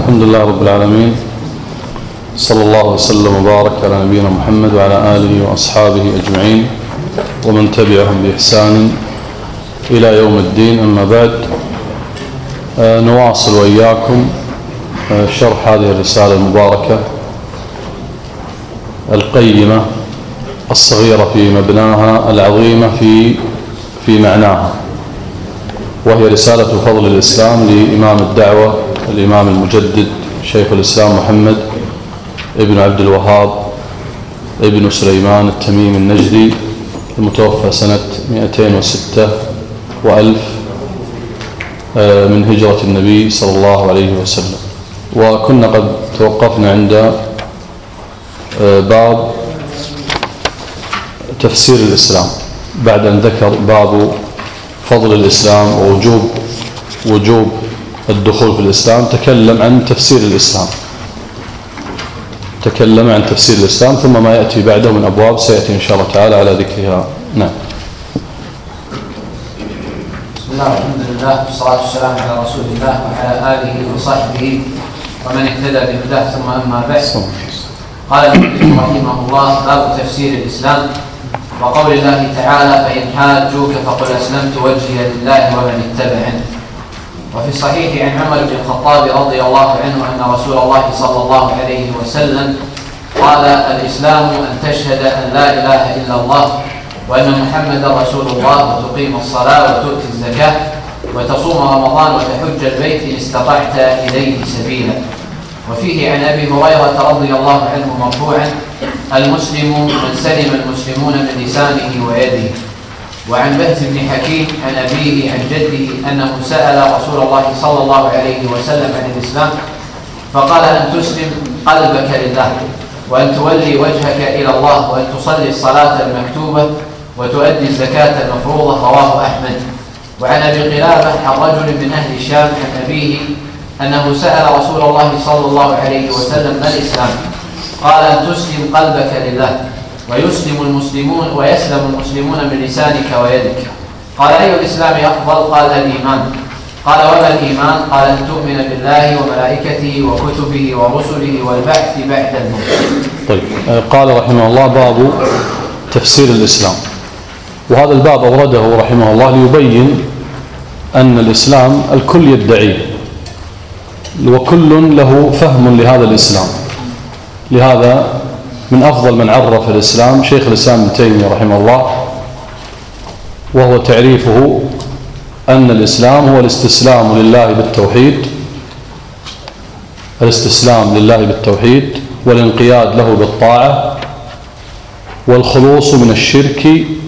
الحمد لله رب العالمين، صلى الله وسلم وبارك على نبينا محمد وعلى آله وأصحابه أجمعين ومن تبعهم بإحسان إلى يوم الدين. أما بعد، نواصل وإياكم شرح هذه الرسالة المباركة القيمة الصغيرة في مبناها، العظيمة في معناها، وهي رسالة فضل الإسلام لإمام الدعوة الإمام المجدد شيخ الإسلام محمد ابن عبد الوهاب ابن سليمان التميمي النجدي، المتوفى سنة 206 وألف من هجرة النبي صلى الله عليه وسلم. وكنا قد توقفنا عند باب تفسير الإسلام، بعد أن ذكر باب فضل الإسلام ووجوب الدخول في الإسلام. تكلم عن تفسير الإسلام، ثم ما يأتي بعده من أبواب سيأتي إن شاء الله تعالى على ذكرها. نعم. بسم الله والحمد لله والصلاة والسلام على رسول الله وعلى آله وصحبه ومن اهتدى بهداه، ثم أما بعد. قال المؤلف رحمه الله: باب تفسير الإسلام وقول الله تعالى: فإن حاجوك فقل أسلمت وجهي لله ومن اتبعني. وفي الصحيح عن عمر بن الخطاب رضي الله عنه أن رسول الله صلى الله عليه وسلم قال: الإسلام أن تشهد أن لا إله إلا الله وأن محمدا رسول الله، وتقيم الصلاة وتؤتي الزكاة وتصوم رمضان وتحج البيت إن استطعت إليه سبيلا. وفيه عن أبي هريرة رضي الله عنه مرفوعا: المسلم من سلم المسلمون من لسانه ويده. وعن بهز بن حكيم عن أبيه عن جده أنه سأل رسول الله صلى الله عليه وسلم عن الإسلام فقال: أن تسلم قلبك لله، وأن تولي وجهك إلى الله، وأن تصلي الصلاة المكتوبة، وتؤدي الزكاة المفروضة. رواه أحمد. وعن أبي قلابة عن رجل من أهل الشام عن أبيه أنه سأل رسول الله صلى الله عليه وسلم: ما الإسلام؟ قال: أن تسلم قلبك لله، ويسلم المسلمون من لسانك ويدك. قال: أي الإسلام أفضل؟ قال: الإيمان. قال: وما الإيمان؟ قال: أن تؤمن بالله وملائكته وكتبه ورسله والبعث بعد الموت. طيب، قال رحمه الله: باب تفسير الإسلام. وهذا الباب أورده رحمه الله ليبين أن الإسلام الكل يدعيه، وكل له فهم لهذا الإسلام. لهذا من أفضل من عرف الإسلام شيخ الإسلام ابن تيمية رحمه الله، وهو تعريفه أن الإسلام هو الاستسلام لله بالتوحيد والانقياد له بالطاعة والخلوص من الشرك.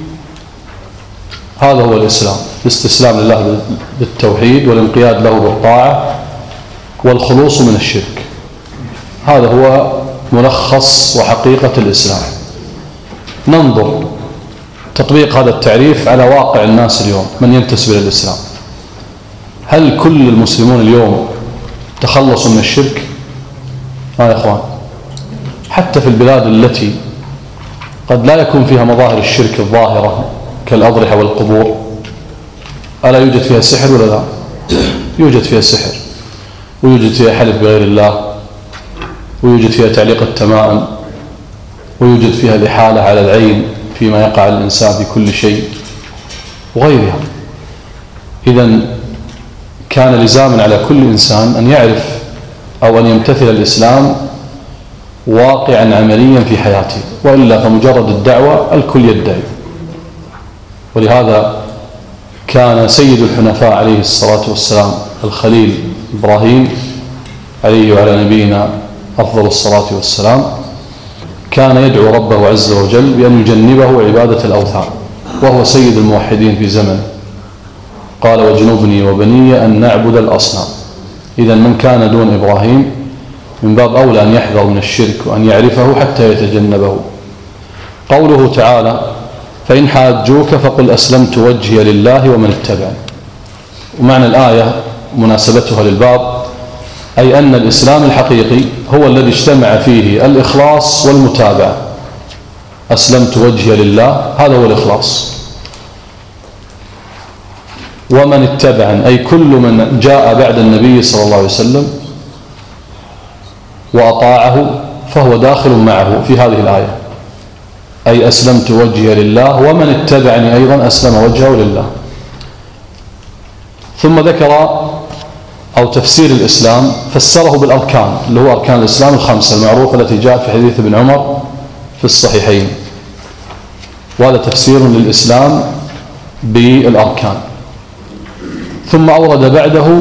هذا هو الإسلام، الاستسلام لله بالتوحيد والانقياد له بالطاعة والخلوص من الشرك. هذا هو ملخص وحقيقة الإسلام. ننظر تطبيق هذا التعريف على واقع الناس اليوم، من ينتسب إلى الإسلام. هل كل المسلمون اليوم تخلصوا من الشرك؟ يا إخوان، حتى في البلاد التي قد لا يكون فيها مظاهر الشرك الظاهرة كالأضرحة والقبور، ألا يوجد فيها سحر ولا لا؟ يوجد فيها سحر، ويوجد فيها حلف بغير الله، ويوجد فيها تعليق التمائم، ويوجد فيها الإحالة على العين فيما يقع الإنسان في كل شيء وغيرها. إذن كان لزاما على كل إنسان أن يعرف أو أن يمتثل الإسلام واقعا عمليا في حياته، وإلا فمجرد الدعوة الكل يدعي. ولهذا كان سيد الحنفاء عليه الصلاة والسلام الخليل إبراهيم عليه وعلى نبينا أفضل الصلاة والسلام كان يدعو ربه عز وجل بأن يجنبه عبادة الأوثان، وهو سيد الموحدين في زمنه. قال: واجنبني وبني أن نعبد الأصنام. إذن من كان دون إبراهيم من باب أولى أن يحذر من الشرك وأن يعرفه حتى يتجنبه. قوله تعالى: فإن حاجوك فقل أسلمت وجهي لله ومن اتبعني. ومعنى الآية مناسبتها للباب أي أن الإسلام الحقيقي هو الذي اجتمع فيه الإخلاص والمتابعة. أسلمت وجهي لله، هذا هو الإخلاص. ومن اتبعني أي كل من جاء بعد النبي صلى الله عليه وسلم وأطاعه فهو داخل معه في هذه الآية، أي أسلمت وجهي لله ومن اتبعني أيضا أسلم وجهه لله. ثم ذكر أو تفسير الإسلام فسره بالأركان اللي هو أركان الإسلام الخمسة المعروفة التي جاءت في حديث ابن عمر في الصحيحين، وهذا تفسير للإسلام بالأركان. ثم أورد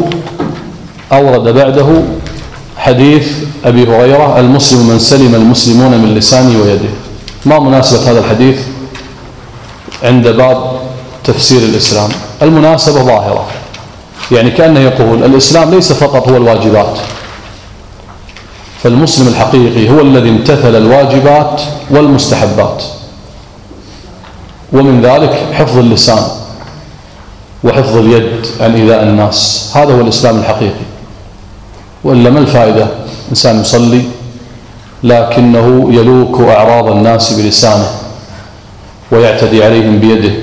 بعده حديث أبي هريرة المسلم من سلم المسلمون من لسانه ويده. ما مناسبة هذا الحديث عند باب تفسير الإسلام؟ المناسبة ظاهرة، يعني كأنه يقول الإسلام ليس فقط هو الواجبات، فالمسلم الحقيقي هو الذي امتثل الواجبات والمستحبات، ومن ذلك حفظ اللسان وحفظ اليد عن إيذاء الناس. هذا هو الإسلام الحقيقي. وإلا ما الفائدة؟ إنسان يصلي لكنه يلوك أعراض الناس بلسانه ويعتدي عليهم بيده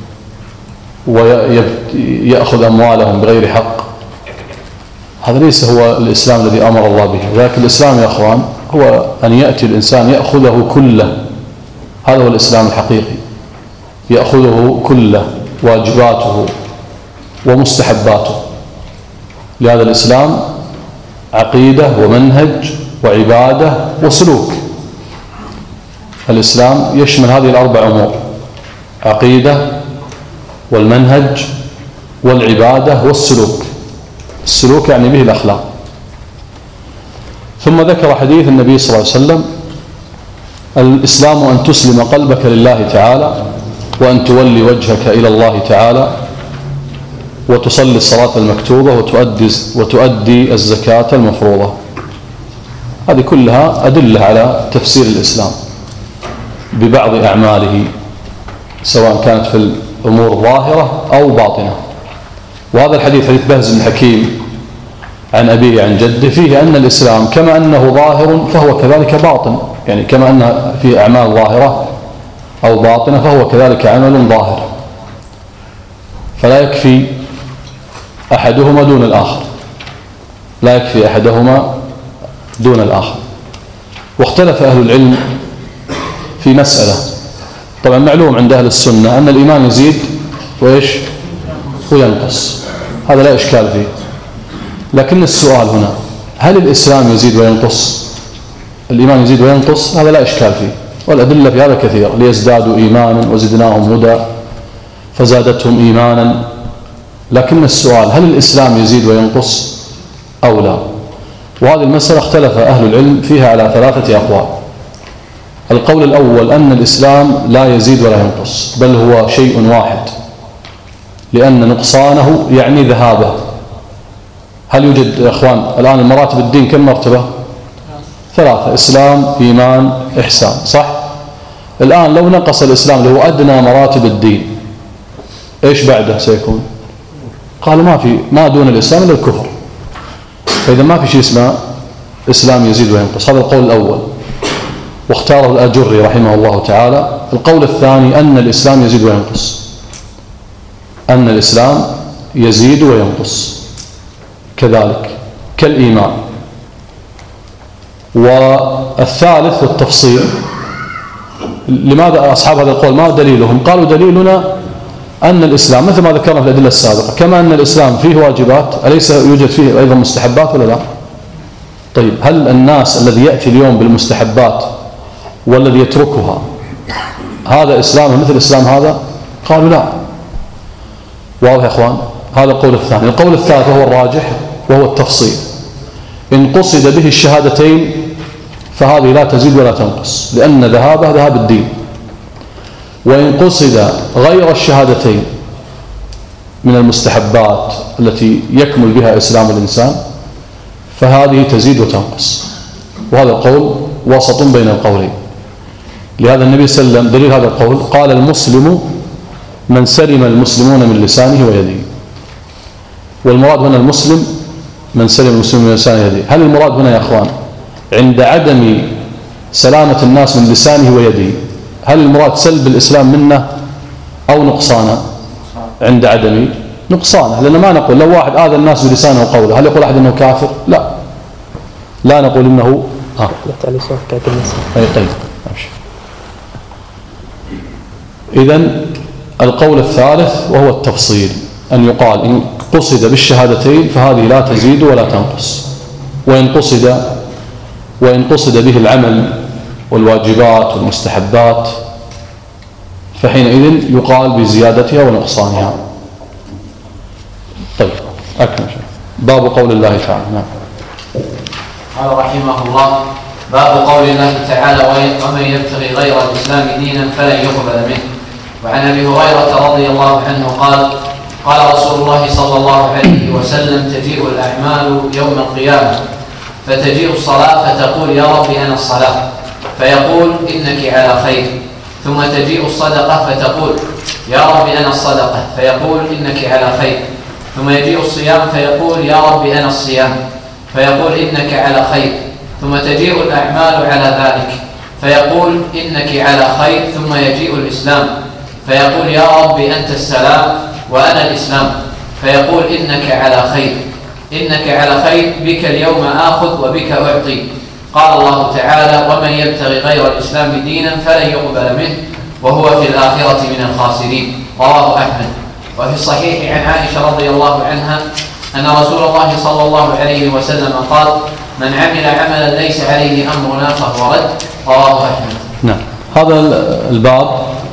ويأخذ أموالهم بغير حق، هذا ليس هو الإسلام الذي أمر الله به. ولكن الإسلام يا أخوان هو أن يأتي الإنسان يأخذه كله، هذا هو الإسلام الحقيقي، يأخذه كله، واجباته ومستحباته. لهذا الإسلام عقيدة ومنهج وعبادة وسلوك. الإسلام يشمل هذه الأربع أمور: عقيدة والمنهج والعبادة والسلوك. السلوك يعني به الأخلاق. ثم ذكر حديث النبي صلى الله عليه وسلم: الإسلام أن تسلم قلبك لله تعالى، وأن تولي وجهك إلى الله تعالى، وتصلي الصلاة المكتوبة، وتؤدي الزكاة المفروضة. هذه كلها أدلة على تفسير الإسلام ببعض أعماله، سواء كانت في الأمور ظاهرة أو باطنة. وهذا الحديث حديث بهز بن حكيم عن أبيه عن جده فيه أن الإسلام كما أنه ظاهر فهو كذلك باطن، يعني كما أن فيه أعمال ظاهرة أو باطنة فهو كذلك عمل ظاهر، فلا يكفي أحدهما دون الآخر، لا يكفي أحدهما دون الآخر. واختلف أهل العلم في مسألة. طبعا معلوم عند أهل السنة أن الإيمان يزيد وينقص، هذا لا إشكال فيه. لكن السؤال هنا: هل الإسلام يزيد وينقص؟ الإيمان يزيد وينقص، هذا لا إشكال فيه، والأدلة في هذا كثيرة: ليزدادوا إيمانا وزدناهم هدى فزادتهم إيمانا. لكن السؤال: هل الإسلام يزيد وينقص أو لا؟ وهذه المسألة اختلف أهل العلم فيها على 3 أقوال. القول الأول أن الإسلام لا يزيد ولا ينقص، بل هو شيء واحد، لأن نقصانه يعني ذهابه. هل يوجد يا أخوان الآن المراتب الدين كم مرتبة؟ 3: إسلام، إيمان، إحسان، صح؟ الآن لو نقص الإسلام اللي هو أدنى مراتب الدين، إيش بعده سيكون؟ قالوا ما دون الإسلام إلا الكفر. فإذا ما في شيء اسمه إسلام يزيد وينقص. هذا القول الأول، واختاره الأجري رحمه الله تعالى. القول الثاني أن الإسلام يزيد وينقص، أن الإسلام يزيد وينقص كذلك كالإيمان. والثالث والتفصيل: لماذا أصحاب هذا القول ما دليلهم؟ قالوا: دليلنا أن الإسلام مثل ما ذكرنا في الأدلة السابقة، كما أن الإسلام فيه واجبات أليس يوجد فيه أيضا مستحبات ولا لا؟ طيب، هل الناس الذي يأتي اليوم بالمستحبات والذي يتركها هذا إسلام مثل إسلام هذا؟ قالوا لا. واضح يا أخوان؟ هذا القول الثاني. القول الثالث وهو الراجح وهو التفصيل: إن قصد به الشهادتين فهذه لا تزيد ولا تنقص، لأن ذهابه ذهاب الدين. وإن قصد غير الشهادتين من المستحبات التي يكمل بها إسلام الإنسان فهذه تزيد وتنقص. وهذا القول وسط بين القولين. لهذا النبي صلى الله عليه وسلم دليل هذا القول قال: المسلم من سلم المسلمون من لسانه ويده. والمراد هنا المسلم من سلم المسلمون من لسانه ويده. هل المراد هنا يا أخوان عند عدم سلامة الناس من لسانه ويده، هل المراد سلب الإسلام منه أو نقصانه؟ عند عدم نقصانه، لأن ما نقول لو واحد آذى الناس بلسانه وقوله هل يقول أحد أنه كافر؟ لا نقول إنه عليه سؤال كاتب النساء. أي طيب إذن القول الثالث وهو التفصيل، أن يقال إن قصد بالشهادتين فهذه لا تزيد ولا تنقص، وإن قصد به العمل والواجبات والمستحبات فحينئذ يقال بزيادتها ونقصانها. طيب أكمل شيء. باب قول الله تعالى. نعم. قال رحمه الله: باب قول الله تعالى: ومن يبتغي غير الإسلام دينا فلن يقبل منه. وعن أبي هريرة رضي الله عنه قال: قال رسول الله صلى الله عليه وسلم: تجيء الأعمال يوم القيامة فتجيء الصلاة فتقول: يا رب أنا الصلاة، فيقول: إنك على خير. ثم تجيء الصدقة فتقول: يا رب أنا الصدقة، فيقول: إنك على خير. ثم يجيء الصيام فيقول: يا رب أنا الصيام، فيقول: إنك على خير. ثم تجيء الأعمال على ذلك فيقول: إنك على خير. ثم يجيء الإسلام فيقول: يا رب أنت السلام وأنا الإسلام، فيقول: إنك على خير. إنك على خير، بك اليوم آخذ وبك أعطي. قال الله تعالى: ومن يبتغي غير الإسلام دينا فلن يقبل منه وهو في الآخرة من الخاسرين. رواه أحمد. وفي الصحيح عن عائشة رضي الله عنها أن رسول الله صلى الله عليه وسلم قال: من عمل عملا ليس عليه أمرنا فهو رد. رواه أحمد. نعم. هذا الباب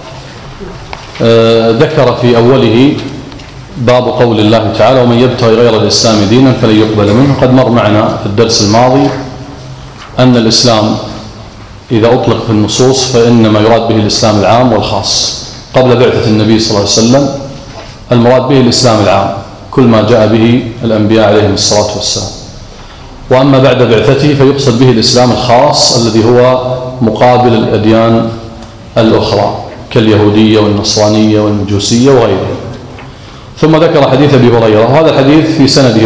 ذكر في أوله باب قول الله تعالى: ومن يبتغي غير الإسلام دينا فلن يقبل منه. قد مر معنا في الدرس الماضي أن الإسلام إذا أطلق في النصوص فإنما يراد به الإسلام العام والخاص. قبل بعثة النبي صلى الله عليه وسلم المراد به الإسلام العام، كل ما جاء به الأنبياء عليهم الصلاة والسلام. وأما بعد بعثته فيقصد به الإسلام الخاص الذي هو مقابل الأديان الأخرى كاليهودية والنصرانية والمجوسية وغيرها. ثم ذكر حديث أبي هريرة، وهذا الحديث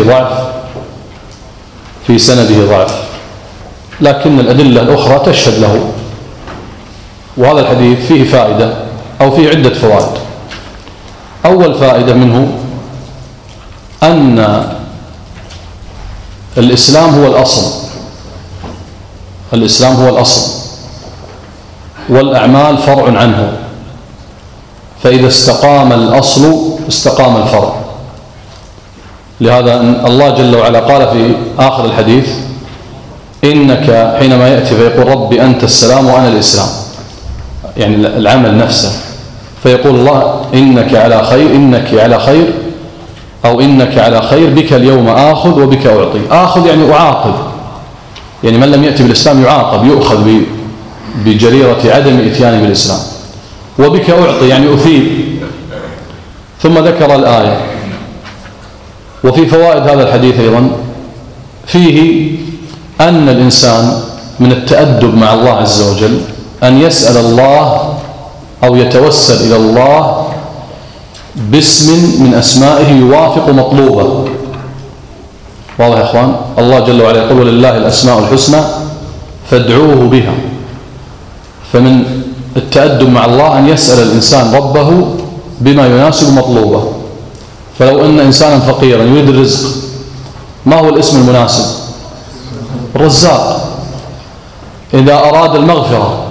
في سنده ضعف، لكن الأدلة الأخرى تشهد له. وهذا الحديث فيه فائدة أو فيه عدة فوائد. أول فائدة منه أن الإسلام هو الأصل، والأعمال فرع عنه، فإذا استقام الأصل استقام الفرع. لهذا الله جل وعلا قال في آخر الحديث: إنك حينما يأتي فيقول: رب أنت السلام وأنا الإسلام، يعني العمل نفسه، فيقول الله: إنك على خير أو إنك على خير، بك اليوم آخذ وبك أعطي. آخذ يعني أعاقب، يعني من لم يأتي بالإسلام يعاقب، يؤخذ بجريرة عدم إتيانه بالإسلام. وبك أعطي يعني أثيب. ثم ذكر الآية. وفي فوائد هذا الحديث أيضا فيه أن الإنسان من التأدب مع الله عز وجل أن يسأل الله أو يتوسل إلى الله باسم من أسمائه يوافق مطلوبه. واضح يا إخوان؟ الله جل وعلا يقول: ولله الأسماء الحسنى فادعوه بها. فمن التأدب مع الله أن يسأل الإنسان ربه بما يناسب مطلوبه. فلو أن إنسانا فقيرا يريد الرزق، ما هو الاسم المناسب؟ الرزاق. إذا أراد المغفرة: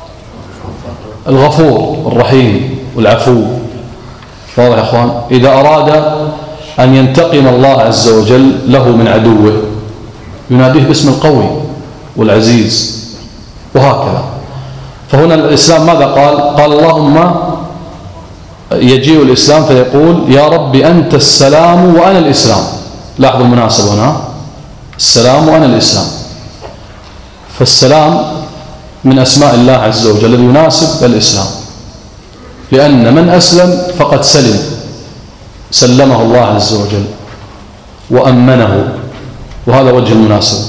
الغفور الرحيم والعفو. واضح يا إخوان؟ إذا أراد أن ينتقم الله عز وجل له من عدوه يناديه باسم القوي والعزيز، وهكذا. فهنا الإسلام ماذا قال اللهم يجيء الإسلام فيقول: يا رب أنت السلام وأنا الإسلام. لاحظوا المناسبة هنا: السلام وأنا الإسلام. فالسلام من أسماء الله عز وجل الذي يناسب الإسلام، لأن من أسلم فقد سلمه الله عز وجل وأمنه، وهذا وجه المناسبة.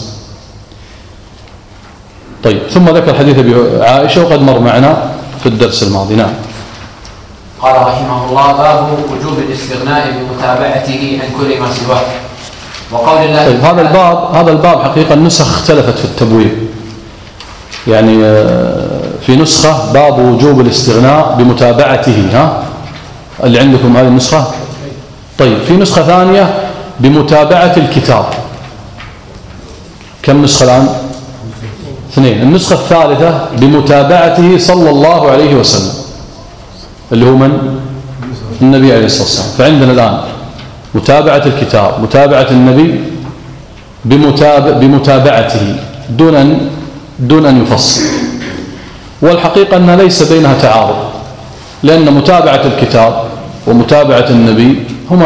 طيب، ثم ذكر حديث عائشة وقد مر معنا في الدرس الماضي. نعم. قال رحمه الله: باب وجوب الاستغناء بمتابعته عن كل ما سواه. وقول الله. طيب، هذا الباب حقيقة النسخ اختلفت في التبويب. يعني في نسخة باب وجوب الاستغناء بمتابعته، اللي عندكم هذه النسخة. طيب، في نسخة ثانية بمتابعة الكتاب. كم نسخة الآن؟ اثنين. النسخة الثالثة بمتابعته صلى الله عليه وسلم، اللي هو من؟ النبي عليه الصلاة والسلام. فعندنا الآن متابعة الكتاب، متابعة النبي بمتابعته دون أن يفصل. والحقيقة أنها ليس بينها تعارض، لأن متابعة الكتاب ومتابعة النبي هما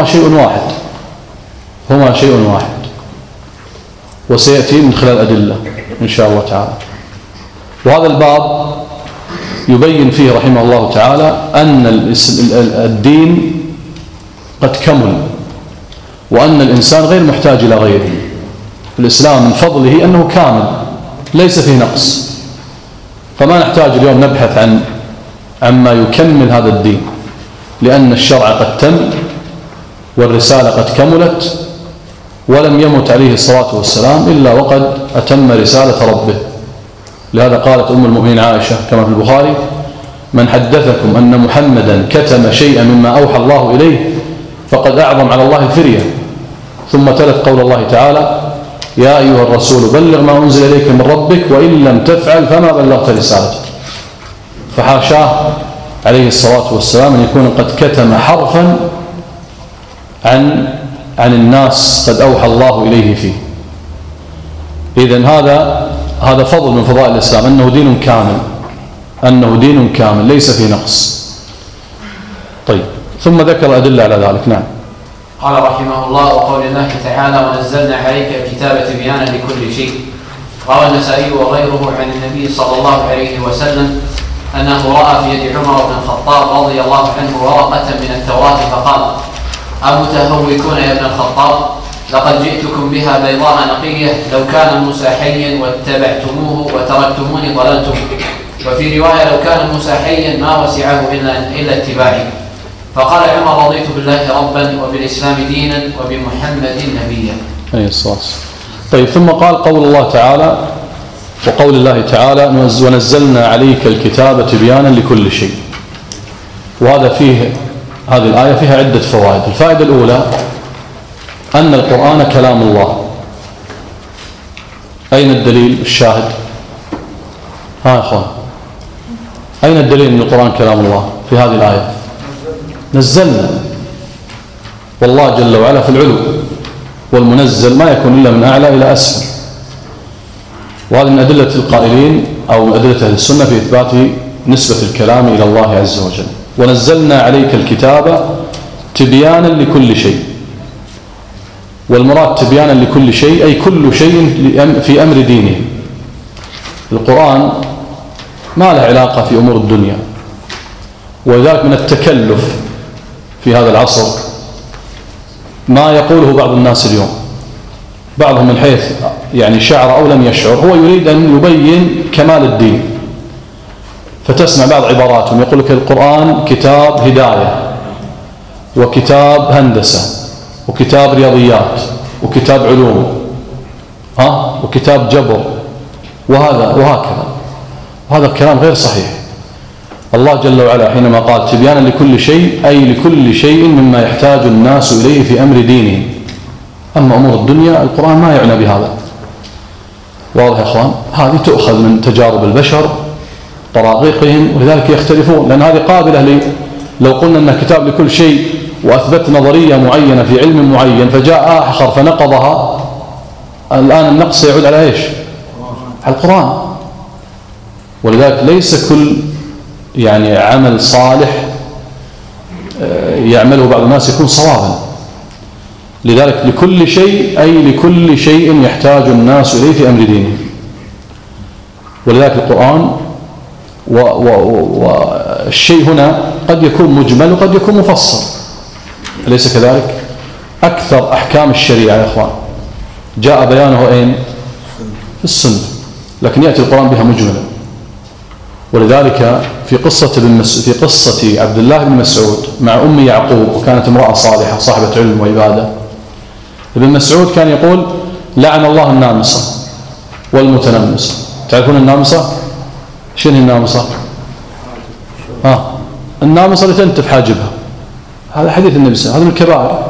شيء واحد، وسيأتي من خلال أدلة إن شاء الله تعالى. وهذا الباب يبين فيه رحمه الله تعالى أن الدين قد كمل، وأن الإنسان غير محتاج إلى غيره. الإسلام من فضله أنه كامل ليس فيه نقص، فما نحتاج اليوم نبحث عما يكمل هذا الدين، لأن الشرع قد تم والرسالة قد كملت، ولم يمت عليه الصلاة والسلام إلا وقد أتم رسالة ربه. لهذا قالت أم المؤمنين عائشة كما في البخاري: من حدثكم أن محمدا كتم شيئا مما أوحى الله إليه فقد أعظم على الله الفرية. ثم تلت قول الله تعالى: يا أيها الرسول بلغ ما أنزل إليك من ربك وإن لم تفعل فما بلغت رسالته. فحاشاه عليه الصلاة والسلام أن يكون قد كتم حرفا عن الناس قد أوحى الله إليه فيه. إذن هذا فضل من فضائل الإسلام، أنه دين كامل ليس فيه نقص. طيب، ثم ذكر أدلة على ذلك. نعم. قال رحمه الله: وقول الله تعالى: ونزلنا عليك الكتاب تبيانا لكل شيء. روى النسائي وغيره عن النبي صلى الله عليه وسلم أنه رأى في يد عمر بن الخطاب رضي الله عنه ورقة من التوراة فقال: أمتهوكون يا ابن الخطاب؟ لقد جئتكم بها بيضاء نقية، لو كان موسى حيا واتبعتموه وتركتموني ضللتم. وفي رواية: لو كان موسى حيا ما وسعه إلا اتباعي. فقال عمر: رضيت بالله ربا وبالإسلام دينا وبمحمد نبيا. أي الصلاة. طيب، ثم قال قول الله تعالى: وقول الله تعالى: ونزلنا عليك الكتاب تبيانا لكل شيء. وهذا هذه الآية فيها عدة فوائد. الفائدة الأولى أن القرآن كلام الله. أين الدليل الشاهد؟ يا أخوان، أين الدليل أن القرآن كلام الله في هذه الآية؟ نزلنا، والله جل وعلا في العلو، والمنزل ما يكون إلا من أعلى إلى أسفل. وهذا من أدلة القائلين أو أدلة أهل السنة في إثبات نسبة الكلام إلى الله عز وجل. ونزلنا عليك الكتاب تبيانا لكل شيء. والمراد تبيانا لكل شيء أي كل شيء في أمر دينه. القرآن ما له علاقة في أمور الدنيا، وذلك من التكلف في هذا العصر ما يقوله بعض الناس اليوم. بعضهم من حيث شعر أو لم يشعر هو يريد أن يبين كمال الدين، فتسمع بعض عباراتهم يقول لك القرآن كتاب هداية، وكتاب هندسة، وكتاب رياضيات، وكتاب علوم، وكتاب جبر، وهكذا. وهذا الكلام غير صحيح. الله جل وعلا حينما قال تبيانا لكل شيء أي لكل شيء مما يحتاج الناس إليه في أمر دينهم. أما أمور الدنيا القرآن ما يعنى بهذا. واضح يا أخوان؟ هذه تؤخذ من تجارب البشر طرائقهم، ولذلك يختلفون، لأن هذه قابلة لو قلنا أنها كتاب لكل شيء وأثبت نظرية معينة في علم معين فجاء آخر فنقضها، الآن النقص يعود على إيش؟ على القرآن. ولذلك ليس كل عمل صالح يعمله بعض الناس يكون صوابا. لذلك لكل شيء أي لكل شيء يحتاج الناس إليه في أمر دينه. ولذلك القرآن والشيء هنا قد يكون مجمل وقد يكون مفصل، أليس كذلك؟ أكثر أحكام الشريعة يا أخوان جاء بيانه أين؟ في السنة، لكن يأتي القرآن بها مجملا. ولذلك في قصة عبد الله بن مسعود مع أم يعقوب، وكانت امرأة صالحة صاحبة علم وعبادة. ابن مسعود كان يقول: لعن الله النامصة والمتنمصة. تعرفون النامصة؟ شنو النامصة؟ النامصة اللي تنتف حاجبها. هذا حديث النبي صلى الله عليه وسلم، هذا من الكبائر.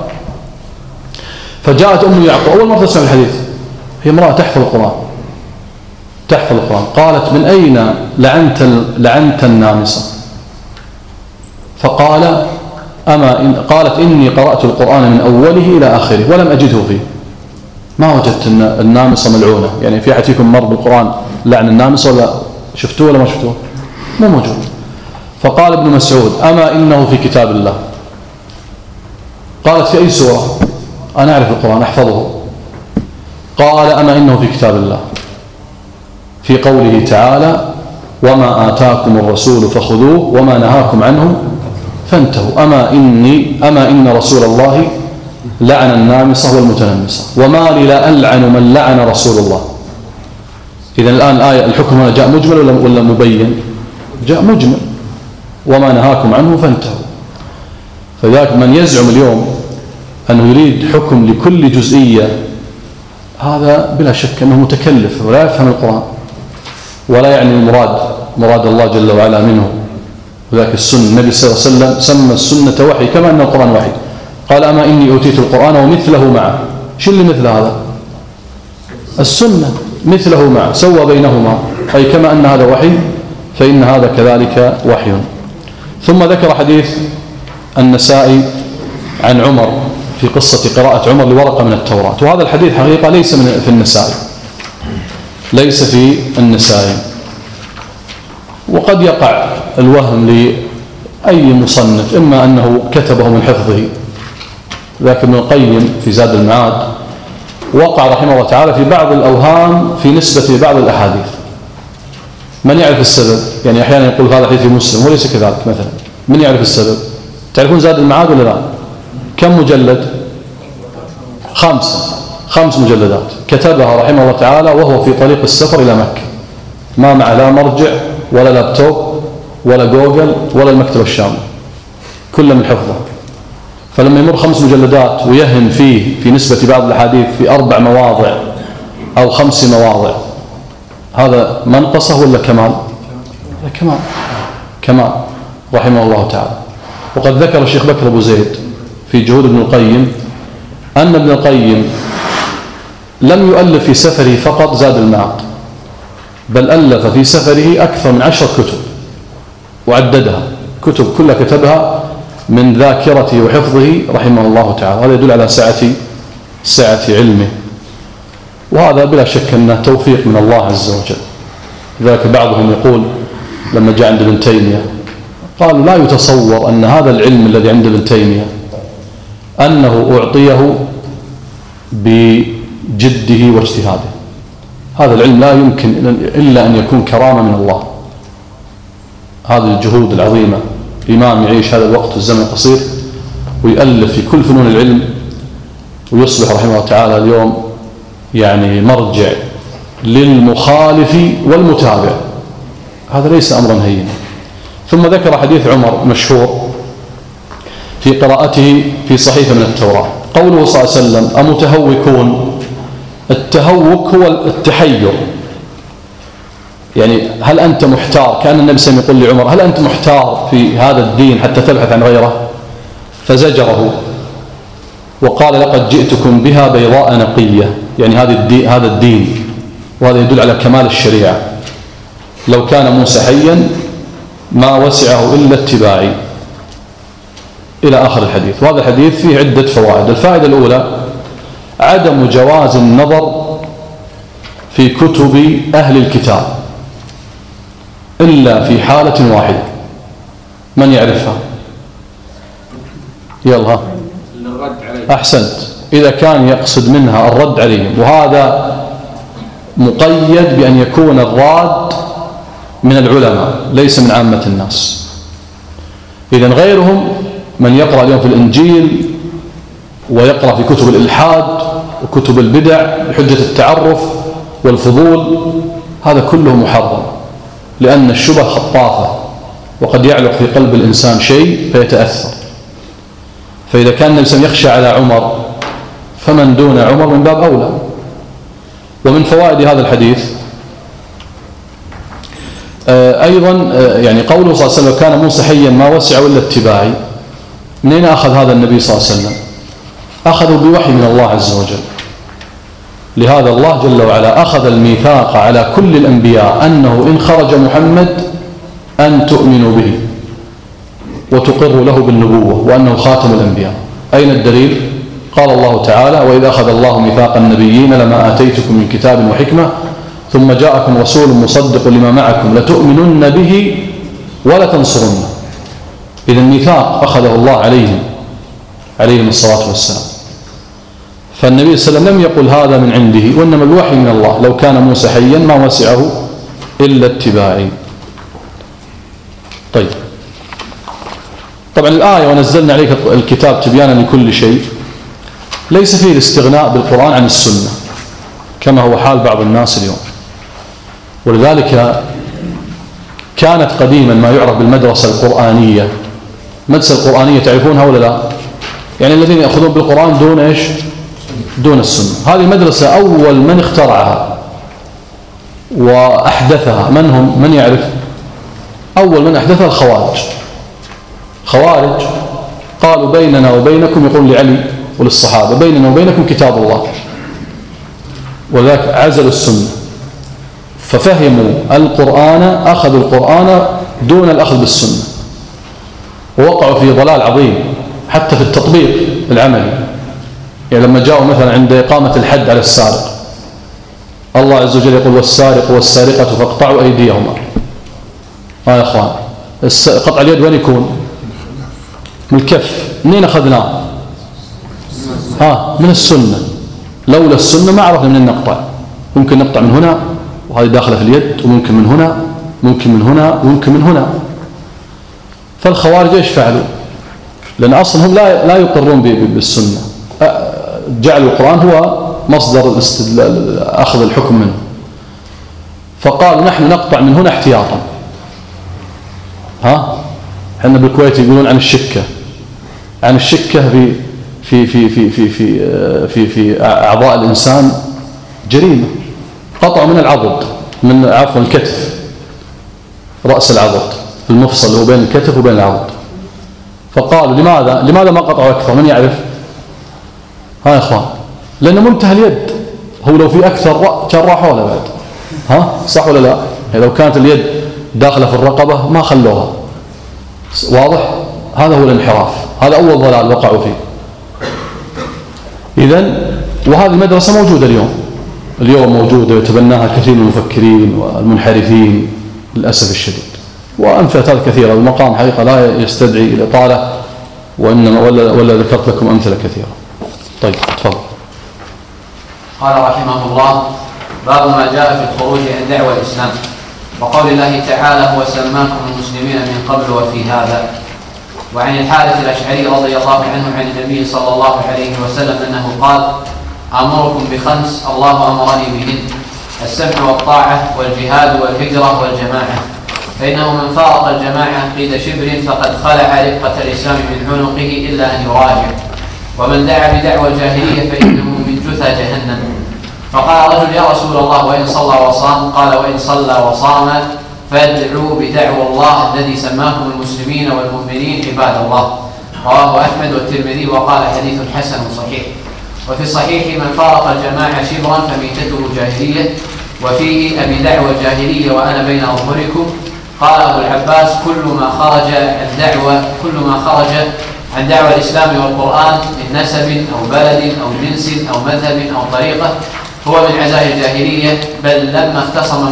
فجاءت أم يعقوب أول مرة تسمع الحديث، هي امرأة تحفظ يحفظ القرآن. قالت: من أين لعنت النامصة؟ فقال: قالت: إني قرأت القرآن من أوله إلى آخره ولم أجده فيه. ما وجدت النامصة ملعونة. يعني في أحد فيكم مر بالقرآن لعن النامصة ولا شفتوه ولا ما شفتوه؟ مو موجود. فقال ابن مسعود: أما إنه في كتاب الله. قالت: في أي سورة؟ أنا أعرف القرآن أحفظه. قال: أما إنه في كتاب الله، في قوله تعالى: وما آتاكم الرسول فخذوه وما نهاكم عنه فانتهوا. أما إن رسول الله لعن النامصة والمتنمصة، وما لي لا ألعن من لعن رسول الله. إذن الآن الآية الحكم هنا جاء مجمل ولا مبين؟ جاء مجمل. وما نهاكم عنه فانتهوا. فذلك من يزعم اليوم أنه يريد حكم لكل جزئية، هذا بلا شك أنه متكلف ولا يفهم القرآن ولا يعني مراد الله جل وعلا منه. وذلك السنة، النبي صلى الله عليه وسلم سمى السنة وحي كما أن القرآن وحي. قال: أما إني أوتيت القرآن ومثله معه. شو اللي مثل هذا؟ السنة مثله معه، سوى بينهما، أي كما أن هذا وحي فإن هذا كذلك وحي. ثم ذكر حديث النسائي عن عمر في قصة قراءة عمر لورقة من التوراة. وهذا الحديث حقيقة ليس في النسائي، ليس في النسائي. وقد يقع الوهم لأي مصنف، إما أنه كتبه من حفظه، لكن ابن القيم في زاد المعاد وقع رحمه الله تعالى في بعض الأوهام في نسبة بعض الأحاديث. من يعرف السبب؟ يعني أحيانا يقول هذا حديث في مسلم وليس كذلك مثلا. من يعرف السبب؟ تعرفون زاد المعاد ولا لا؟ كم مجلد؟ 5 مجلدات كتبها رحمه الله تعالى وهو في طريق السفر إلى مكة، ما معه لا مرجع ولا لابتوب ولا جوجل ولا المكتبة الشاملة، كله من حفظه. فلما يمر 5 مجلدات ويهم فيه في نسبة بعض الأحاديث في 4 مواضع أو 5 مواضع، هذا منقصة ولا كمال؟ كمال رحمه الله تعالى. وقد ذكر الشيخ بكر أبو زيد في جهود ابن القيم أن ابن القيم لم يؤلف في سفره فقط زاد المعاد، بل ألف في سفره أكثر من 10 كتب وعددها، كتب كلها كتبها من ذاكرته وحفظه رحمه الله تعالى. هذا يدل على سعة علمه، وهذا بلا شك أنه توفيق من الله عز وجل. لذلك بعضهم يقول لما جاء عند ابن تيمية قالوا: لا يتصور أن هذا العلم الذي عند ابن تيمية أنه أعطيه بجده واجتهاده. هذا العلم لا يمكن إلا أن يكون كرامة من الله. هذه الجهود العظيمة، إمام يعيش هذا الوقت والزمن القصير ويؤلف في كل فنون العلم ويصبح رحمه الله تعالى اليوم يعني مرجع للمخالف والمتابع، هذا ليس أمرا هينا. ثم ذكر حديث عمر مشهور في قراءته في صحيفة من التوراة، قوله صلى الله عليه وسلم: أمتهوكون. التهوك هو التحير، يعني هل أنت محتار؟ كأن النبي صلى الله عليه وسلم يقول لعمر: هل أنت محتار في هذا الدين حتى تبحث عن غيره؟ فزجره وقال: لقد جئتكم بها بيضاء نقية، يعني هذا الدين، وهذا يدل على كمال الشريعة. لو كان موسى حيا ما وسعه إلا اتباعي، إلى آخر الحديث. وهذا الحديث فيه عدة فوائد. الفائدة الأولى: عدم جواز النظر في كتب أهل الكتاب إلا في حالة واحدة. من يعرفها؟ يلا. أحسنت. إذا كان يقصد منها الرد عليهم، وهذا مقيد بأن يكون الراد من العلماء ليس من عامة الناس. إذن غيرهم من يقرأ اليوم في الإنجيل ويقرأ في كتب الإلحاد وكتب البدع بحجة التعرف والفضول، هذا كله محرم، لأن الشبه خطافة وقد يعلق في قلب الإنسان شيء فيتأثر. فإذا كان النبي صلى الله عليه وسلم يخشى على عمر، فمن دون عمر من باب أولى. ومن فوائد هذا الحديث أيضا يعني قوله صلى الله عليه وسلم: كان موسى حيا ما وسعه إلا اتباعي. منين أخذ هذا النبي صلى الله عليه وسلم؟ أخذه بوحي من الله عز وجل. لهذا الله جل وعلا أخذ الميثاق على كل الأنبياء أنه إن خرج محمد أن تؤمنوا به وتقروا له بالنبوة وأنه خاتم الأنبياء. أين الدليل؟ قال الله تعالى: وإذ أخذ الله ميثاق النبيين لما آتيتكم من كتاب وحكمة ثم جاءكم رسول مصدق لما معكم لتؤمنن به ولتنصرنه. إذا الميثاق أخذه الله عليهم الصلاة والسلام. فالنبي صلى الله عليه وسلم لم يقل هذا من عنده، وإنما الوحي من الله. لو كان موسى حيا ما وسعه إلا اتباعي. طيب، طبعا الآية ونزلنا عليك الكتاب تبيانا لكل شيء ليس فيه الاستغناء بالقرآن عن السنة كما هو حال بعض الناس اليوم. ولذلك كانت قديما ما يعرف بالمدرسة القرآنية. المدرسة القرآنية تعرفونها ولا لا؟ يعني الذين يأخذون بالقرآن دون إيش؟ دون السنة. هذه المدرسة أول من اخترعها وأحدثها من هم؟ من يعرف؟ أول من أحدثها الخوارج. خوارج قالوا بيننا وبينكم، يقول لعلي وللصحابة: بيننا وبينكم كتاب الله. ولذلك عزلوا السنة، ففهموا القرآن، أخذوا القرآن دون الأخذ بالسنة، ووقعوا في ضلال عظيم حتى في التطبيق العملي. يعني لما جاءوا مثلا عند إقامة الحد على السارق، الله عز وجل يقول: والسارق والسارقة فاقطعوا أيديهما. يا أخوان، قطع اليد وين يكون؟ من الكف. منين أخذناه؟ من السنة. لولا السنة ما عرفنا من نقطع. ممكن نقطع من هنا وهذه داخلة في اليد، وممكن من هنا، ممكن من هنا، وممكن من هنا. فالخوارج ايش فعلوا؟ لأن أصلا هم لا يقرون بالسنة، جعلوا القرآن هو مصدر أخذ الحكم منه. فقالوا: نحن نقطع من هنا احتياطا. احنا بالكويت يقولون عن الشكة في أعضاء الإنسان جريمة. قطعوا من العضد، من الكتف، رأس العضد، المفصل اللي هو بين الكتف وبين العضد. فقالوا: لماذا ما قطعوا أكثر؟ من يعرف؟ يا إخوان، لأنه منتهى اليد. هو لو في أكثر كان راحوا ولا بعد؟ صح ولا لا؟ يعني لو كانت اليد داخلة في الرقبة ما خلوها. واضح؟ هذا هو الانحراف، هذا أول ضلال وقعوا فيه. إذن وهذه المدرسة موجودة اليوم موجودة، ويتبناها كثير من المفكرين والمنحرفين للأسف الشديد، وأمثلة كثيرة. المقام حقيقة لا يستدعي الإطالة، وإنما ولا ذكرت لكم أمثلة كثيرة. طيب، تفضل. قال رحمه الله: باب ما جاء في الخروج عن دعوى الإسلام، وقول الله تعالى: هو سماكم المسلمين من قبل وفي هذا. وعن الحارث الأشعري رضي الله عنه عن النبي صلى الله عليه وسلم أنه قال: أمركم بخمس الله أمرني بهن: السمع والطاعة والجهاد والهجرة والجماعة، فإنه من فارق الجماعة قيد شبر فقد خلع رقة الإسلام من عنقه إلا أن يراجع، ومن دعا بدعوى الجاهلية فإنه من جثى جهنم. فقال رجل: يا رسول الله، وإن صلى وصام؟ قال: وإن صلى وصام فادعوا بدعوى الله الذي سماكم المسلمين والمؤمنين عباد الله. رواه أحمد والترمذي وقال: حديث حسن صحيح. وفي الصحيح: من فارق الجماعة شبرا فميتته جاهلية، وفيه: أبي دعوى الجاهلية وأنا بين أظهركم. قال أبو العباس: كل ما خرج عن دعوى الإسلام والقرآن من نسب أو بلد أو جنس أو مذهب أو طريقة هو من عزاء الجاهلية. بل لما اختصم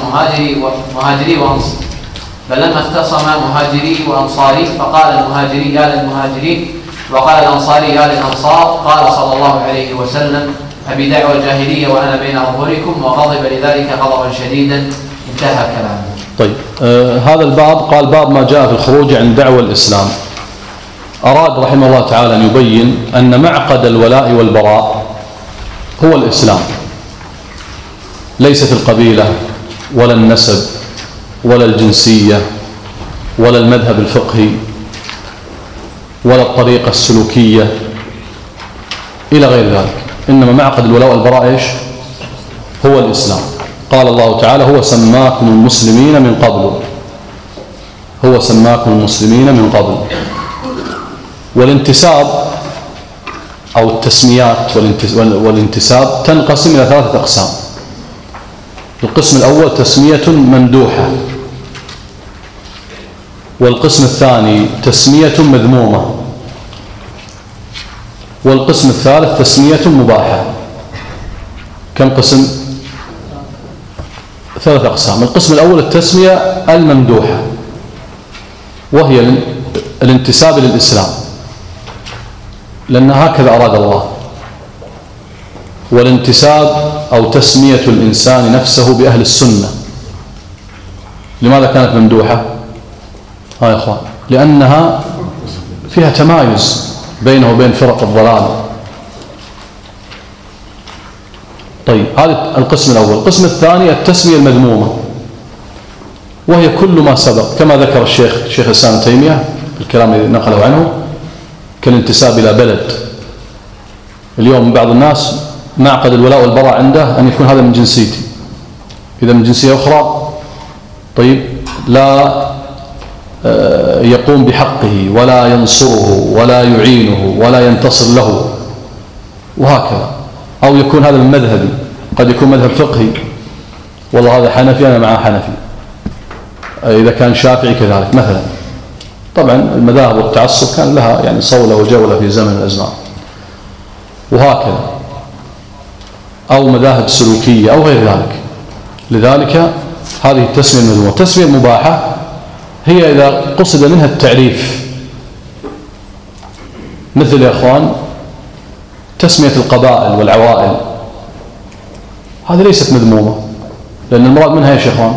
مهاجري وأنصاري فقال المهاجري: يا للمهاجرين، وقال الأنصاري: يا للأنصار. قال صلى الله عليه وسلم: أبي دعوى الجاهلية وأنا بين أظهركم، وغضب لذلك غضبا شديدا. انتهى كلامه. طيب، هذا الباب قال: باب ما جاء في الخروج عن دعوى الإسلام. أراد رحمه الله تعالى أن يبين أن معقد الولاء والبراء هو الإسلام، ليست القبيلة ولا النسب ولا الجنسية ولا المذهب الفقهي ولا الطريقة السلوكية إلى غير ذلك. إنما معقد الولاء والبراء إيش؟ هو الإسلام. قال الله تعالى: هو سماكم المسلمين من قبل. هو سماكم المسلمين من قبل. والانتساب أو التسميات والانتساب تنقسم إلى 3 أقسام. القسم الأول تسمية ممدوحة، والقسم الثاني تسمية مذمومة، والقسم الثالث تسمية مباحة. كم قسم؟ 3 أقسام. القسم الأول التسمية الممدوحة، وهي الانتساب للإسلام، لأن هكذا أراد الله. والانتساب أو تسمية الإنسان نفسه بأهل السنة، لماذا كانت ممدوحة؟ يا إخوان، لأنها فيها تمايز بينه وبين فرق الضلال. طيب، هذا القسم الأول. القسم الثاني التسمية المذمومة، وهي كل ما سبق كما ذكر الشيخ الإسلام ابن تيمية الكلام الذي نقله عنه، كالانتساب إلى بلد. اليوم بعض الناس معقد الولاء والبراء عنده أن يكون هذا من جنسيتي، إذا من جنسية أخرى طيب لا يقوم بحقه ولا ينصره ولا يعينه ولا ينتصر له، وهكذا. أو يكون هذا من مذهبي، قد يكون مذهب فقهي، والله هذا حنفي أنا معه حنفي، إذا كان شافعي كذلك مثلا. طبعا المذاهب والتعصب كان لها يعني صولة وجولة في زمن الأزمان، وهكذا. أو مذاهب سلوكية أو غير ذلك. لذلك هذه التسمية المذمومة. التسمية المباحة هي إذا قصد منها التعريف، مثل يا أخوان تسمية القبائل والعوائل، هذه ليست مذمومة، لأن المراد منها يا شيخوان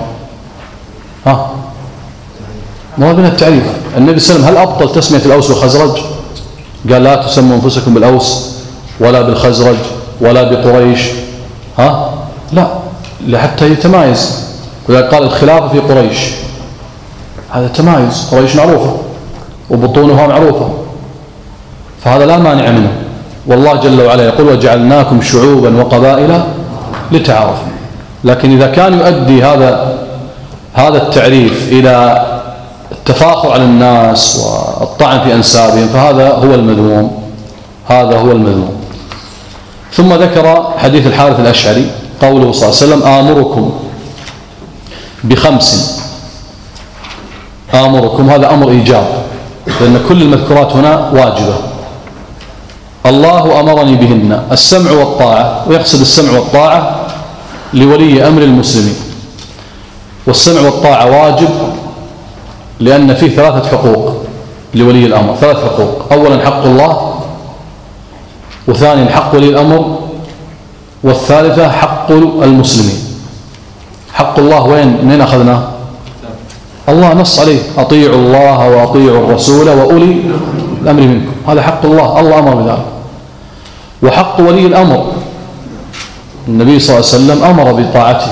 مراد منها التعريف. النبي صلى الله عليه وسلم هل أبطل تسمية الأوس والخزرج؟ قال لا تسموا أنفسكم بالأوس ولا بالخزرج ولا بقريش، لا، لحتى يتمايز. وإذا قال الخلافة في قريش، هذا تمايز، قريش معروفة وبطونها معروفة، فهذا لا مانع منه. والله جل وعلا يقول وجعلناكم شعوبا وقبائل لتعارفوا. لكن إذا كان يؤدي هذا التعريف إلى التفاخر على الناس والطعن في أنسابهم، فهذا هو المذموم، هذا هو المذموم. ثم ذكر حديث الحارث الأشعري قوله صلى الله عليه وسلم آمركم ب5. آمركم هذا أمر إيجاب، لأن كل المذكورات هنا واجبة. الله أمرني بهن السمع والطاعة، ويقصد السمع والطاعة لولي أمر المسلمين. والسمع والطاعة واجب لأن فيه 3 حقوق لولي الأمر، 3 حقوق. أولا حق الله، وثانيا حق ولي الأمر، والثالثة حق المسلمين. حق الله وين أخذناه؟ الله نص عليه أطيعوا الله وأطيعوا الرسول وأولي الأمر منكم، هذا حق الله، الله أمر بذلك. وحق ولي الأمر، النبي صلى الله عليه وسلم أمر بطاعته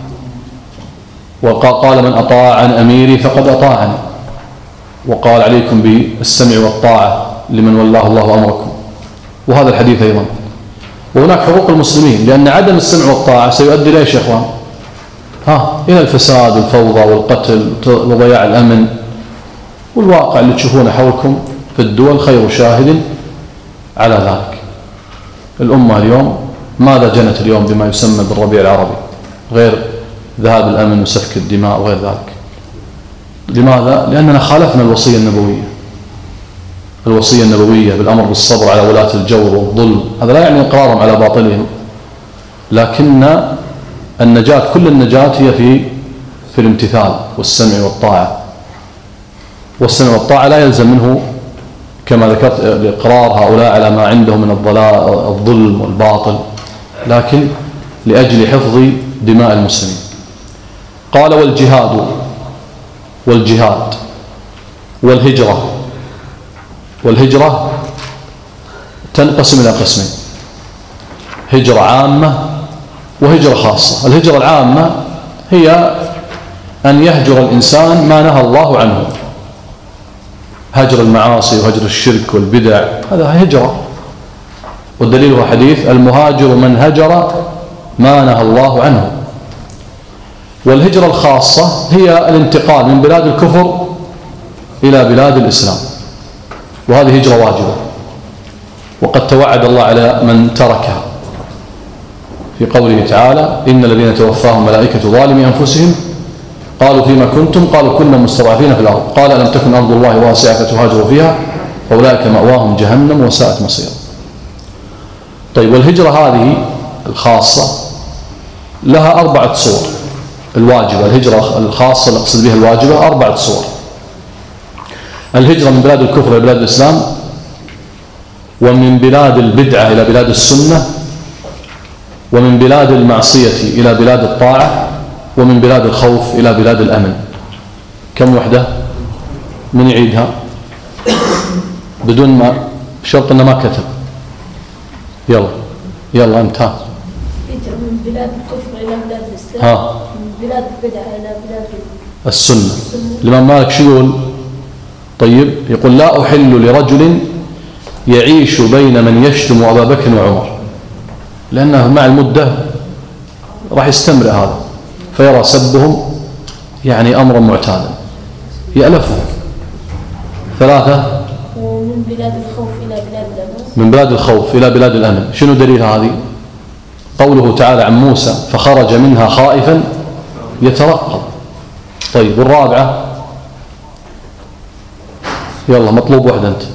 وقال من أطاع عن أميري فقد أطاعني، وقال عليكم بالسمع والطاعة لمن والله الله أمركم، وهذا الحديث أيضا. وهناك حقوق المسلمين، لأن عدم السمع والطاعة سيؤدي إلى يا إخوان إلى الفساد والفوضى والقتل وضياع الأمن. والواقع اللي تشوفونه حولكم في الدول خير شاهد على ذلك. الأمة اليوم ماذا جنت اليوم بما يسمى بالربيع العربي غير ذهاب الأمن وسفك الدماء وغير ذلك؟ لماذا؟ لأننا خالفنا الوصية النبوية. الوصية النبوية بالأمر بالصبر على ولاة الجور والظلم، هذا لا يعني إقرارهم على باطلهم، لكن النجاة كل النجاة هي في الامتثال والسمع والطاعة. والسمع والطاعة لا يلزم منه كما ذكرت لإقرار هؤلاء على ما عندهم من الظلم والباطل، لكن لأجل حفظ دماء المسلمين. قال والجهاد والهجرة. والهجرة تنقسم إلى قسمين: هجرة عامة وهجرة خاصة. الهجرة العامة هي أن يهجر الإنسان ما نهى الله عنه، هجر المعاصي وهجر الشرك والبدع، هذا هجرة. والدليل هو حديث المهاجر من هجر ما نهى الله عنه. والهجرة الخاصة هي الانتقال من بلاد الكفر إلى بلاد الإسلام، وهذه هجرة واجبة. وقد توعد الله على من تركها في قوله تعالى إن الذين توفاهم ملائكة ظالمي أنفسهم قالوا فيما كنتم قالوا كنا مستضعفين في الأرض قال ألم تكن أرض الله واسعة فتهاجروا فيها فأولئك مأواهم جهنم وساءت مصيرا. طيب، والهجرة هذه الخاصة لها 4 صور الواجبة. الهجرة الخاصة اللي أقصد بها الواجبة 4 صور. الهجرة من بلاد الكفر إلى بلاد الإسلام، ومن بلاد البدعة إلى بلاد السنة، ومن بلاد المعصية إلى بلاد الطاعة، ومن بلاد الخوف إلى بلاد الأمن. كم وحدة؟ من يعيدها بدون ما شرط أنه ما كتب؟ يلا أنت. من بلاد الكفر إلى بلاد الإسلام، من بلاد البدعة إلى بلاد السنة. الإمام مالك شو يقول؟ طيب، يقول لا أحل لرجل يعيش بين من يشتم أبا بكر وعمر، لأنه مع المدة راح يستمر هذا فيرى سبهم يعني أمرا معتادا يألفه. 3. ومن بلاد الخوف إلى بلاد الأمن. من بلاد الخوف إلى بلاد الأمن. شنو دليل هذه؟ قوله تعالى عن موسى فخرج منها خائفا يترقب. طيب، والرابعة؟ يلا مطلوب واحدة أنت.